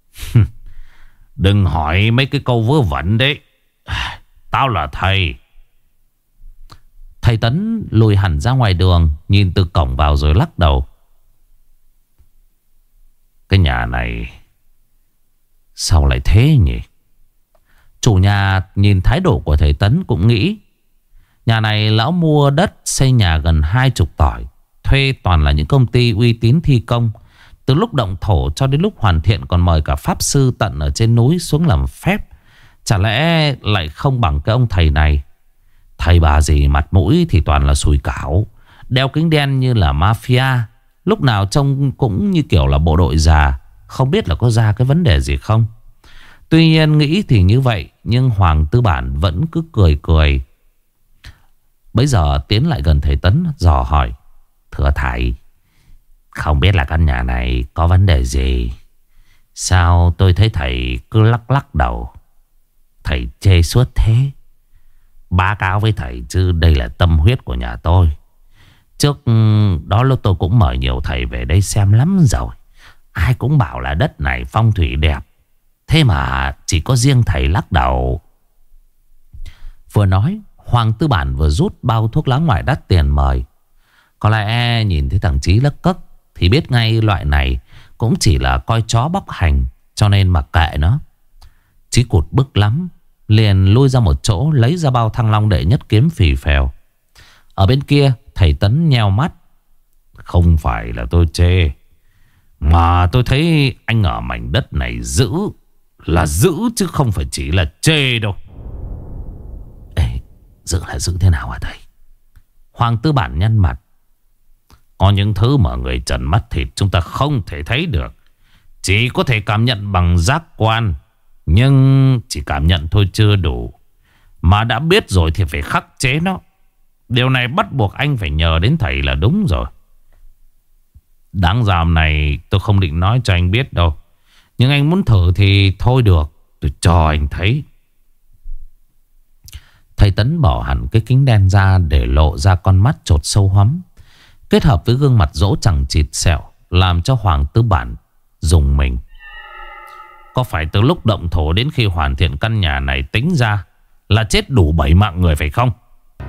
Đừng hỏi mấy cái câu vớ vẩn đấy. Tao là thầy. Thầy Tấn lùi hẳn ra ngoài đường, nhìn từ cổng vào rồi lắc đầu. Cái nhà này sao lại thế nhỉ? Chủ nhà nhìn thái độ của thầy Tấn cũng nghĩ nhà này lão mua đất xây nhà gần 20 tỏi, thuê toàn là những công ty uy tín thi công. Từ lúc động thổ cho đến lúc hoàn thiện còn mời cả pháp sư tận ở trên núi xuống làm phép. Chả lẽ lại không bằng cái ông thầy này? Thầy bà gì mặt mũi thì toàn là sùi cảo, đeo kính đen như là mafia, lúc nào trông cũng như kiểu là bộ đội già. Không biết là có ra cái vấn đề gì không. Tuy nhiên nghĩ thì như vậy, nhưng Hoàng Tư Bản vẫn cứ cười cười. Bấy giờ tiến lại gần thầy Tấn dò hỏi: Thưa thầy, Không biết là căn nhà này có vấn đề gì. Sao tôi thấy thầy cứ lắc lắc đầu. Thầy chê suốt thế. Báo cáo với thầy chứ đây là tâm huyết của nhà tôi. Trước đó lúc tôi cũng mời nhiều thầy về đây xem lắm rồi. Ai cũng bảo là đất này phong thủy đẹp. Thế mà chỉ có riêng thầy lắc đầu. Vừa nói, Hoàng Tư Bản vừa rút bao thuốc lá ngoại đắt tiền mời. Có lẽ nhìn thấy thằng Chí lấc cấc thì biết ngay loại này cũng chỉ là coi chó bóc hành, cho nên mặc kệ nó. Chí cụt bức lắm, liền lui ra một chỗ lấy ra bao Thăng Long đệ nhất kiếm phì phèo. Ở bên kia thầy Tấn nheo mắt. Không phải là tôi chê, mà tôi thấy anh ở mảnh đất này giữ là giữ chứ không phải chỉ là chê đâu. Ê, giữ là giữ thế nào hả thầy? Hoàng Tư Bản nhăn mặt. Có những thứ mà người trần mắt thịt chúng ta không thể thấy được, chỉ có thể cảm nhận bằng giác quan. Nhưng chỉ cảm nhận thôi chưa đủ, mà đã biết rồi thì phải khắc chế nó. Điều này bắt buộc anh phải nhờ đến thầy là đúng rồi. Đáng ra hôm này tôi không định nói cho anh biết đâu, nhưng anh muốn thử thì thôi được, tôi cho anh thấy. Thầy Tấn bỏ hẳn cái kính đen ra để lộ ra con mắt chột sâu hoắm, kết hợp với gương mặt rỗ chằng chịt sẹo, làm cho Hoàng Tư Bản rùng mình. Có phải từ lúc động thổ đến khi hoàn thiện căn nhà này tính ra là chết đủ 7 mạng người phải không?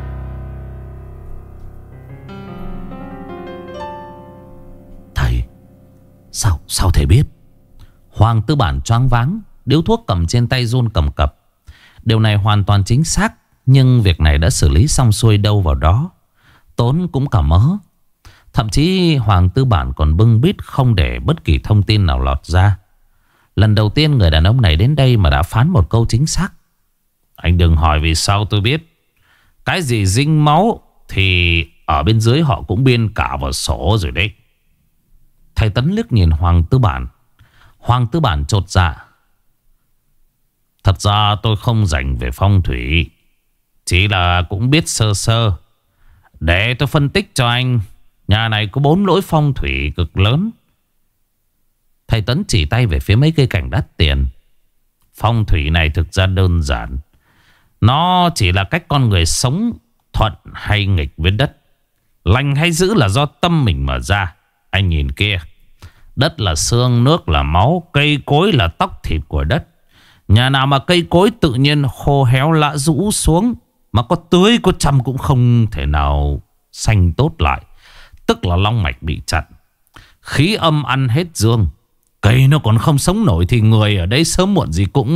Thầy, sao thầy biết? Hoàng Tư Bản choáng váng, điếu thuốc cầm trên tay run cầm cập. Điều này hoàn toàn chính xác, nhưng việc này đã xử lý xong xuôi đâu vào đó, tốn cũng cả mớ. Thậm chí Hoàng Tư Bản còn bưng bít không để bất kỳ thông tin nào lọt ra. Lần đầu tiên người đàn ông này đến đây mà đã phán một câu chính xác. Anh đừng hỏi vì sao tôi biết. Cái gì dính máu thì ở bên dưới họ cũng biên cả vào sổ rồi đấy. Thầy Tấn liếc nhìn Hoàng Tư Bản. Hoàng Tư Bản chột dạ. Thật ra tôi không rành về phong thủy, chỉ là cũng biết sơ sơ. Để tôi phân tích cho anh. Nhà này có 4 lỗi phong thủy cực lớn. Thầy Tấn chỉ tay về phía mấy cây cảnh đắt tiền. Phong thủy này thực ra đơn giản. Nó chỉ là cách con người sống thuận hay nghịch với đất, lành hay dữ là do tâm mình mở ra. Anh nhìn kia, đất là xương, nước là máu, cây cối là tóc thịt của đất. Nhà nào mà cây cối tự nhiên khô héo lã rũ xuống, mà có tưới có chăm cũng không thể nào xanh tốt lại, tức là long mạch bị chặn. Khí âm ăn hết dương, cây nó còn không sống nổi thì người ở đây sớm muộn gì cũng...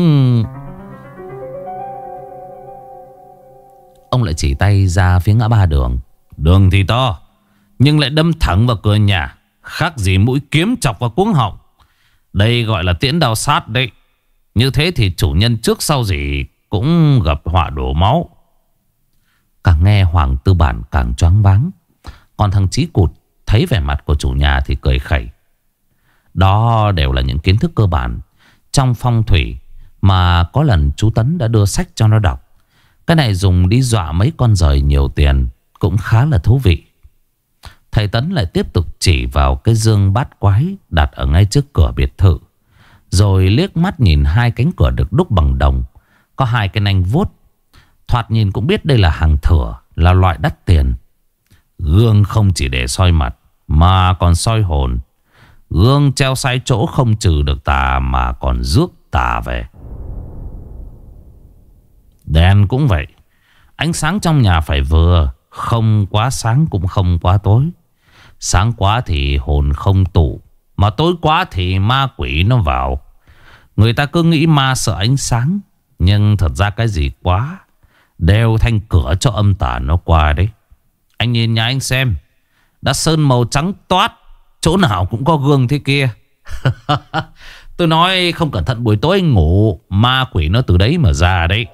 Ông lại chỉ tay ra phía ngã ba đường. Đường thì to, nhưng lại đâm thẳng vào cửa nhà, khác gì mũi kiếm chọc vào cuống họng. Đây gọi là tiễn đao sát đấy. Như thế thì chủ nhân trước sau gì cũng gặp họa đổ máu. Càng nghe Hoàng Tư Bản càng choáng váng. Còn thằng Chí Cụt thấy vẻ mặt của chủ nhà thì cười khẩy. Đó đều là những kiến thức cơ bản trong phong thủy mà có lần chú Tấn đã đưa sách cho nó đọc. Cái này dùng đi dọa mấy con giời nhiều tiền cũng khá là thú vị. Thầy Tấn lại tiếp tục chỉ vào cái dương bát quái đặt ở ngay trước cửa biệt thự, rồi liếc mắt nhìn hai cánh cửa được đúc bằng đồng, có hai cái nanh vuốt. Thoạt nhìn cũng biết đây là hàng thừa, là loại đắt tiền. Gương không chỉ để soi mặt mà còn soi hồn. Gương treo sai chỗ không trừ được tà mà còn rước tà về. Đèn cũng vậy. Ánh sáng trong nhà phải vừa, không quá sáng cũng không quá tối. Sáng quá thì hồn không tụ, mà tối quá thì ma quỷ nó vào. Người ta cứ nghĩ ma sợ ánh sáng, nhưng thật ra cái gì quá đều thành cửa cho âm tà nó qua đấy. Anh nhìn nhà anh xem, đã sơn màu trắng toát, chỗ nào cũng có gương thế kia. Tôi nói không cẩn thận buổi tối anh ngủ, ma quỷ nó từ đấy mà ra đấy.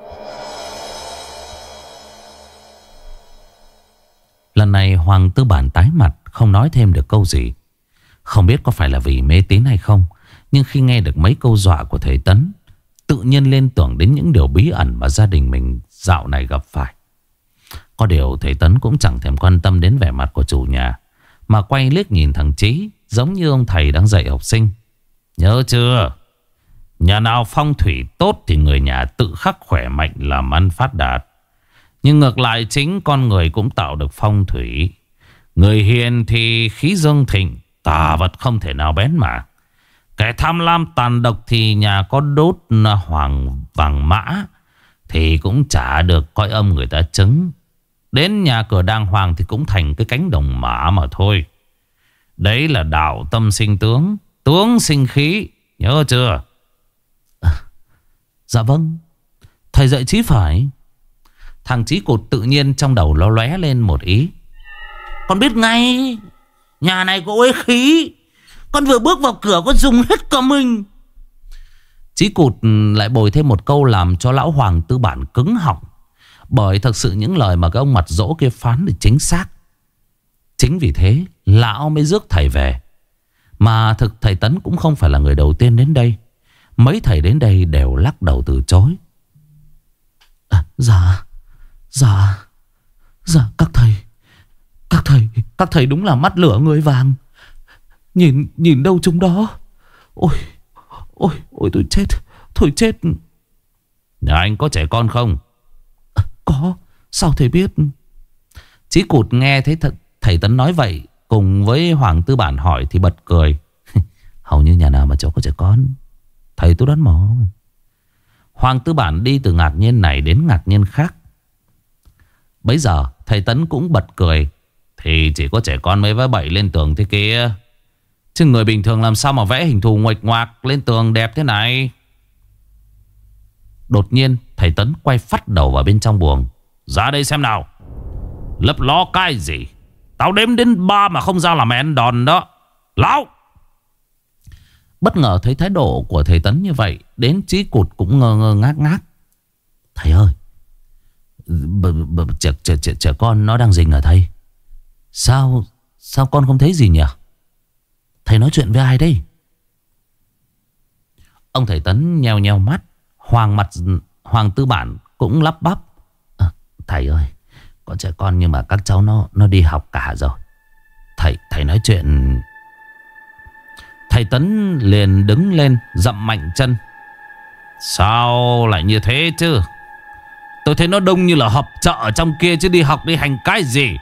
Lần này Hoàng Tư Bản tái mặt, không nói thêm được câu gì. Không biết có phải là vì mê tín hay không, nhưng khi nghe được mấy câu dọa của thầy Tấn, tự nhiên lên tưởng đến những điều bí ẩn mà gia đình mình dạo này gặp phải. Có điều thầy Tấn cũng chẳng thèm quan tâm đến vẻ mặt của chủ nhà, mà quay liếc nhìn thằng Chí, giống như ông thầy đang dạy học sinh. Nhớ chưa? Nhà nào phong thủy tốt thì người nhà tự khắc khỏe mạnh làm ăn phát đạt. Nhưng ngược lại chính con người cũng tạo được phong thủy. Người hiền thì khí dương thịnh, tà vật không thể nào bén mảng. Kẻ tham lam tàn độc thì nhà có đốt hoàng vàng mã thì cũng chả được coi âm người ta chứng. Đến nhà cửa đàng hoàng thì cũng thành cái cánh đồng mã mà thôi. Đấy là đạo tâm sinh tướng, tướng sinh khí. Nhớ chưa? Dạ vâng, thầy dạy Chí phải. Thằng Chí Cụt tự nhiên trong đầu nó lóe lên một ý. Con biết ngay, nhà này có uế khí. Con vừa bước vào cửa con dùng hết cả mình. Chí Cụt lại bồi thêm một câu làm cho lão Hoàng Tư Bản cứng họng. Bởi thật sự những lời mà cái ông mặt dỗ kia phán thì chính xác. Chính vì thế lão mới rước thầy về. Mà thực thầy Tấn cũng không phải là người đầu tiên đến đây. Mấy thầy đến đây đều lắc đầu từ chối. Dạ các thầy đúng là mắt lửa người vàng. Nhìn đâu chúng đó. Ôi tôi chết. Nhà anh có trẻ con không? Có, sao thầy biết? Chí Cụt nghe thấy thầy Tấn nói vậy, cùng với Hoàng Tư Bản hỏi thì bật cười. Hầu như nhà nào mà cháu có trẻ con, thầy tôi đoán mò. Hoàng Tư Bản đi từ ngạc nhiên này đến ngạc nhiên khác. Bấy giờ thầy Tấn cũng bật cười. Thì chỉ có trẻ con mới vẽ bậy lên tường thế kia, chứ người bình thường làm sao mà vẽ hình thù nguệch ngoạc lên tường đẹp thế này. Đột nhiên thầy Tấn quay phắt đầu vào bên trong buồng. Ra đây xem nào. Lấp ló cái gì? Tao đếm đến 3 mà không ra làm én đòn đó. Lão! Bất ngờ thấy thái độ của thầy Tấn như vậy, đến Chí Cụt cũng ngơ ngác. Thầy ơi, trẻ con nó đang rình ở thầy. Sao con không thấy gì nhỉ? Thầy nói chuyện với ai đây? Ông thầy Tấn nheo nheo mắt. Hoàng Tư Bản cũng lắp bắp. Thầy ơi, có trẻ con nhưng mà các cháu nó đi học cả rồi. Thầy nói chuyện. Thầy Tấn liền đứng lên dậm mạnh chân. Sao lại như thế chứ? Tôi thấy nó đông như là họp chợ ở trong kia, chứ đi học đi hành cái gì.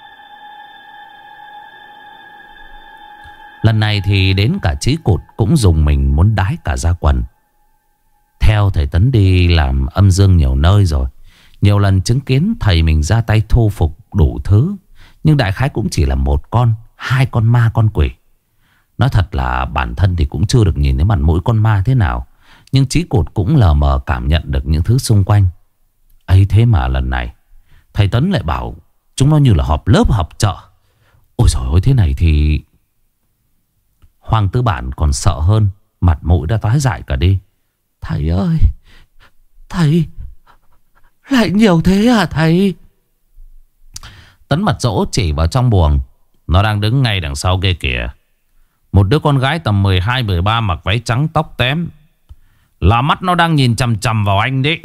Lần này thì đến cả Chí Cụt cũng dùng mình muốn đái cả ra quần. Theo thầy Tấn đi làm âm dương nhiều nơi rồi, nhiều lần chứng kiến thầy mình ra tay thu phục đủ thứ. Nhưng đại khái cũng chỉ là một con, 2 con ma con quỷ. Nói thật là bản thân thì cũng chưa được nhìn thấy mặt mũi con ma thế nào, nhưng Chí Cụt cũng lờ mờ cảm nhận được những thứ xung quanh. Ấy thế mà lần này thầy Tấn lại bảo chúng nó như là họp lớp họp chợ. Ôi dồi ôi, thế này thì Hoàng Tư Bản còn sợ hơn, mặt mũi đã tái dại cả đi. Thầy ơi, thầy lại nhiều thế à thầy? Tấn mặt dỗ chỉ vào trong buồng. Nó đang đứng ngay đằng sau kia kìa. Một đứa con gái tầm 12-13 mặc váy trắng tóc tém. Là mắt nó đang nhìn chằm chằm vào anh đấy.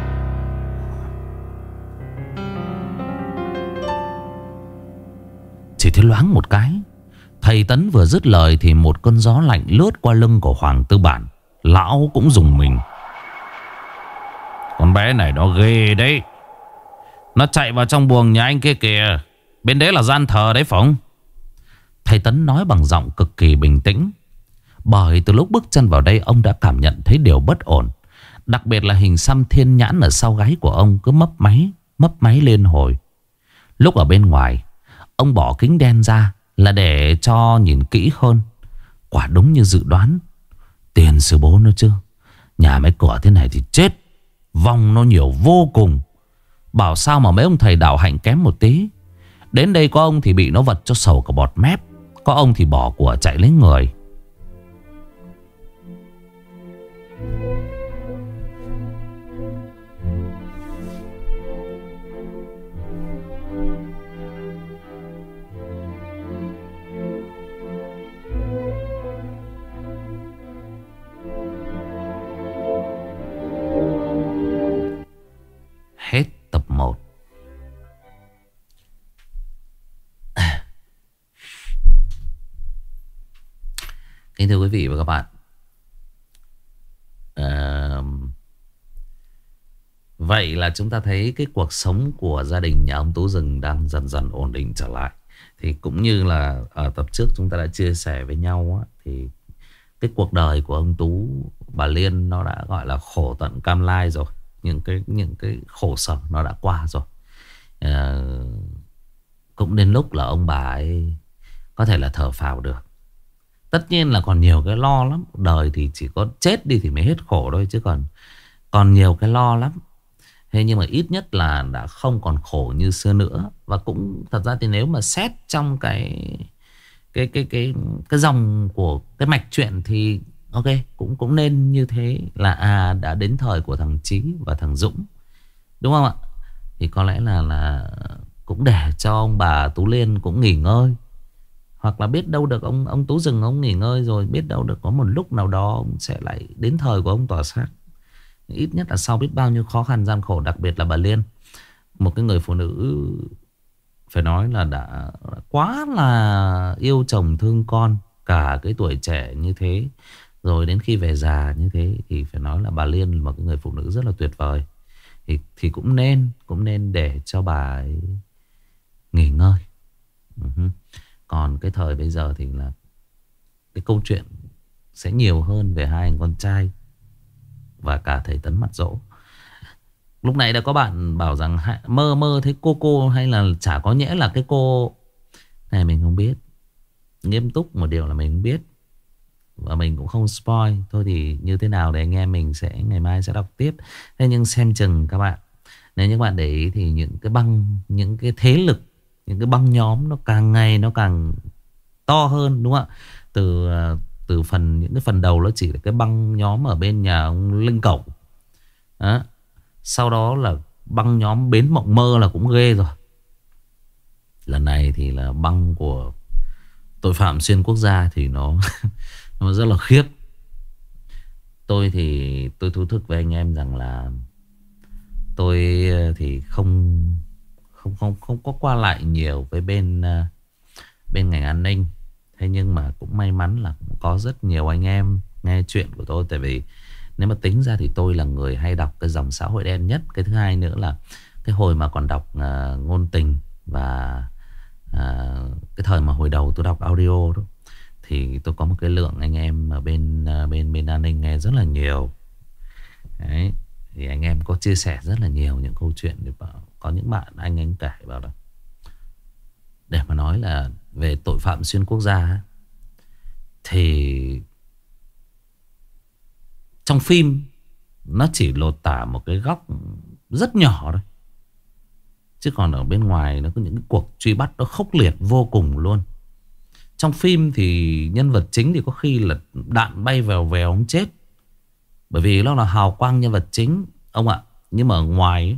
Chỉ thấy loáng một cái, thầy Tấn vừa dứt lời thì một cơn gió lạnh lướt qua lưng của Hoàng Tư Bản. Lão cũng rùng mình. Con bé này nó ghê đấy. Nó chạy vào trong buồng nhà anh kia kìa. Bên đấy là gian thờ đấy phải không? Thầy Tấn nói bằng giọng cực kỳ bình tĩnh. Bởi từ lúc bước chân vào đây, ông đã cảm nhận thấy điều bất ổn. Đặc biệt là hình xăm thiên nhãn ở sau gáy của ông cứ mấp máy lên hồi. Lúc ở bên ngoài, ông bỏ kính đen ra là để cho nhìn kỹ hơn. Quả đúng như dự đoán. Tiền sư bố nữa chứ. Nhà mấy cửa thế này thì chết. Vong nó nhiều vô cùng. Bảo sao mà mấy ông thầy đạo hạnh kém một tí. Đến đây có ông thì bị nó vật cho sầu cả bọt mép. Có ông thì bỏ của chạy lấy người. Hết tập 1. Kính thưa quý vị và các bạn, ờ, vậy là chúng ta thấy cái cuộc sống của gia đình nhà ông Tú Rừng đang dần dần ổn định trở lại. Thì cũng như là ở tập trước chúng ta đã chia sẻ với nhau á, thì cái cuộc đời của ông Tú, bà Liên nó đã gọi là khổ tận cam lai rồi. Những cái khổ sở nó đã qua rồi. Ờ, Cũng đến lúc là ông bà ấy có thể là thở phào được. Tất nhiên là còn nhiều cái lo lắm. Đời thì chỉ có chết đi thì mới hết khổ thôi, chứ còn nhiều cái lo lắm. Thế nhưng mà ít nhất là đã không còn khổ như xưa nữa. Và cũng thật ra thì nếu mà xét trong cái dòng của cái mạch truyện thì ok, cũng nên như thế, là đã đến thời của thằng Chí và thằng Dũng, đúng không ạ? Thì có lẽ là cũng để cho ông bà Tú Liên cũng nghỉ ngơi. Hoặc là biết đâu được ông Tú Rừng ông nghỉ ngơi rồi, biết đâu được có một lúc nào đó ông sẽ lại đến thời của ông tỏa sáng. Ít nhất là sau biết bao nhiêu khó khăn gian khổ. Đặc biệt là bà Liên, một cái người phụ nữ phải nói là đã quá là yêu chồng thương con, cả cái tuổi trẻ như thế, rồi đến khi về già như thế, thì phải nói là bà Liên là một cái người phụ nữ rất là tuyệt vời. Thì cũng nên để cho bà ấy nghỉ ngơi. Còn cái thời bây giờ thì là cái câu chuyện sẽ nhiều hơn về hai anh con trai và cả thầy Tấn Mặt Dỗ. Lúc này đã có bạn bảo rằng mơ thấy cô hay là chả có nhẽ là cái cô này, mình không biết. Nghiêm túc một điều là mình không biết, và mình cũng không spoil. Thôi thì như thế nào để anh em mình sẽ ngày mai sẽ đọc tiếp. Thế nhưng xem chừng các bạn, nếu như các bạn để ý thì những cái thế lực, những cái băng nhóm nó càng ngày nó càng to hơn, đúng không ạ? Từ những cái phần đầu nó chỉ là cái băng nhóm ở bên nhà ông Linh Cẩu đó. Sau đó là băng nhóm Bến Mộng Mơ là cũng ghê rồi. Lần này thì là băng của tội phạm xuyên quốc gia thì nó nó rất là khiếp. Tôi thì tôi thú thực với anh em rằng là tôi thì không có qua lại nhiều với bên ngành an ninh. Thế nhưng mà cũng may mắn là cũng có rất nhiều anh em nghe chuyện của tôi. Tại vì nếu mà tính ra thì tôi là người hay đọc cái dòng xã hội đen nhất. Cái thứ hai nữa là cái hồi mà còn đọc ngôn tình và cái thời mà hồi đầu tôi đọc audio đó, thì tôi có một cái lượng anh em ở bên an ninh nghe rất là nhiều. Đấy. Thì anh em có chia sẻ rất là nhiều những câu chuyện. Để có những bạn anh kể bảo là để mà nói là về tội phạm xuyên quốc gia ấy, thì trong phim nó chỉ lột tả một cái góc rất nhỏ thôi. Chứ còn ở bên ngoài nó có những cái cuộc truy bắt nó khốc liệt vô cùng luôn. Trong phim thì nhân vật chính thì có khi là đạn bay vèo vèo ông chết, bởi vì nó là hào quang nhân vật chính ông ạ. Nhưng mà ở ngoài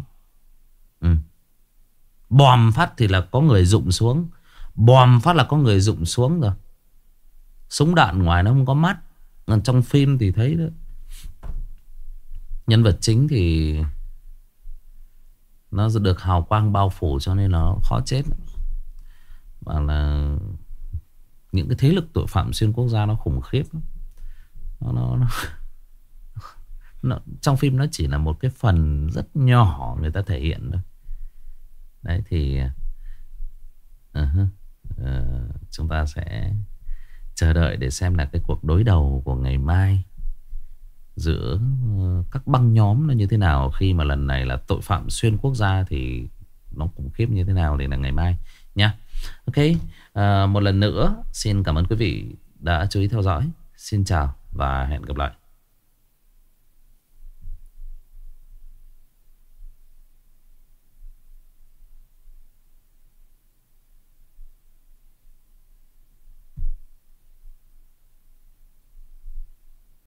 bòm phát thì là có người rụng xuống. Bòm phát là có người rụng xuống rồi. Súng đạn ngoài nó không có mắt. Còn trong phim thì thấy đó, nhân vật chính thì nó được hào quang bao phủ cho nên nó khó chết. Và là những cái thế lực tội phạm xuyên quốc gia nó khủng khiếp. Nó trong phim nó chỉ là một cái phần rất nhỏ người ta thể hiện thôi. Đấy thì chúng ta sẽ chờ đợi để xem là cái cuộc đối đầu của ngày mai giữa các băng nhóm nó như thế nào. Khi mà lần này là tội phạm xuyên quốc gia thì nó khủng khiếp như thế nào để là ngày mai nha. Ok, một lần nữa xin cảm ơn quý vị đã chú ý theo dõi. Xin chào và hẹn gặp lại.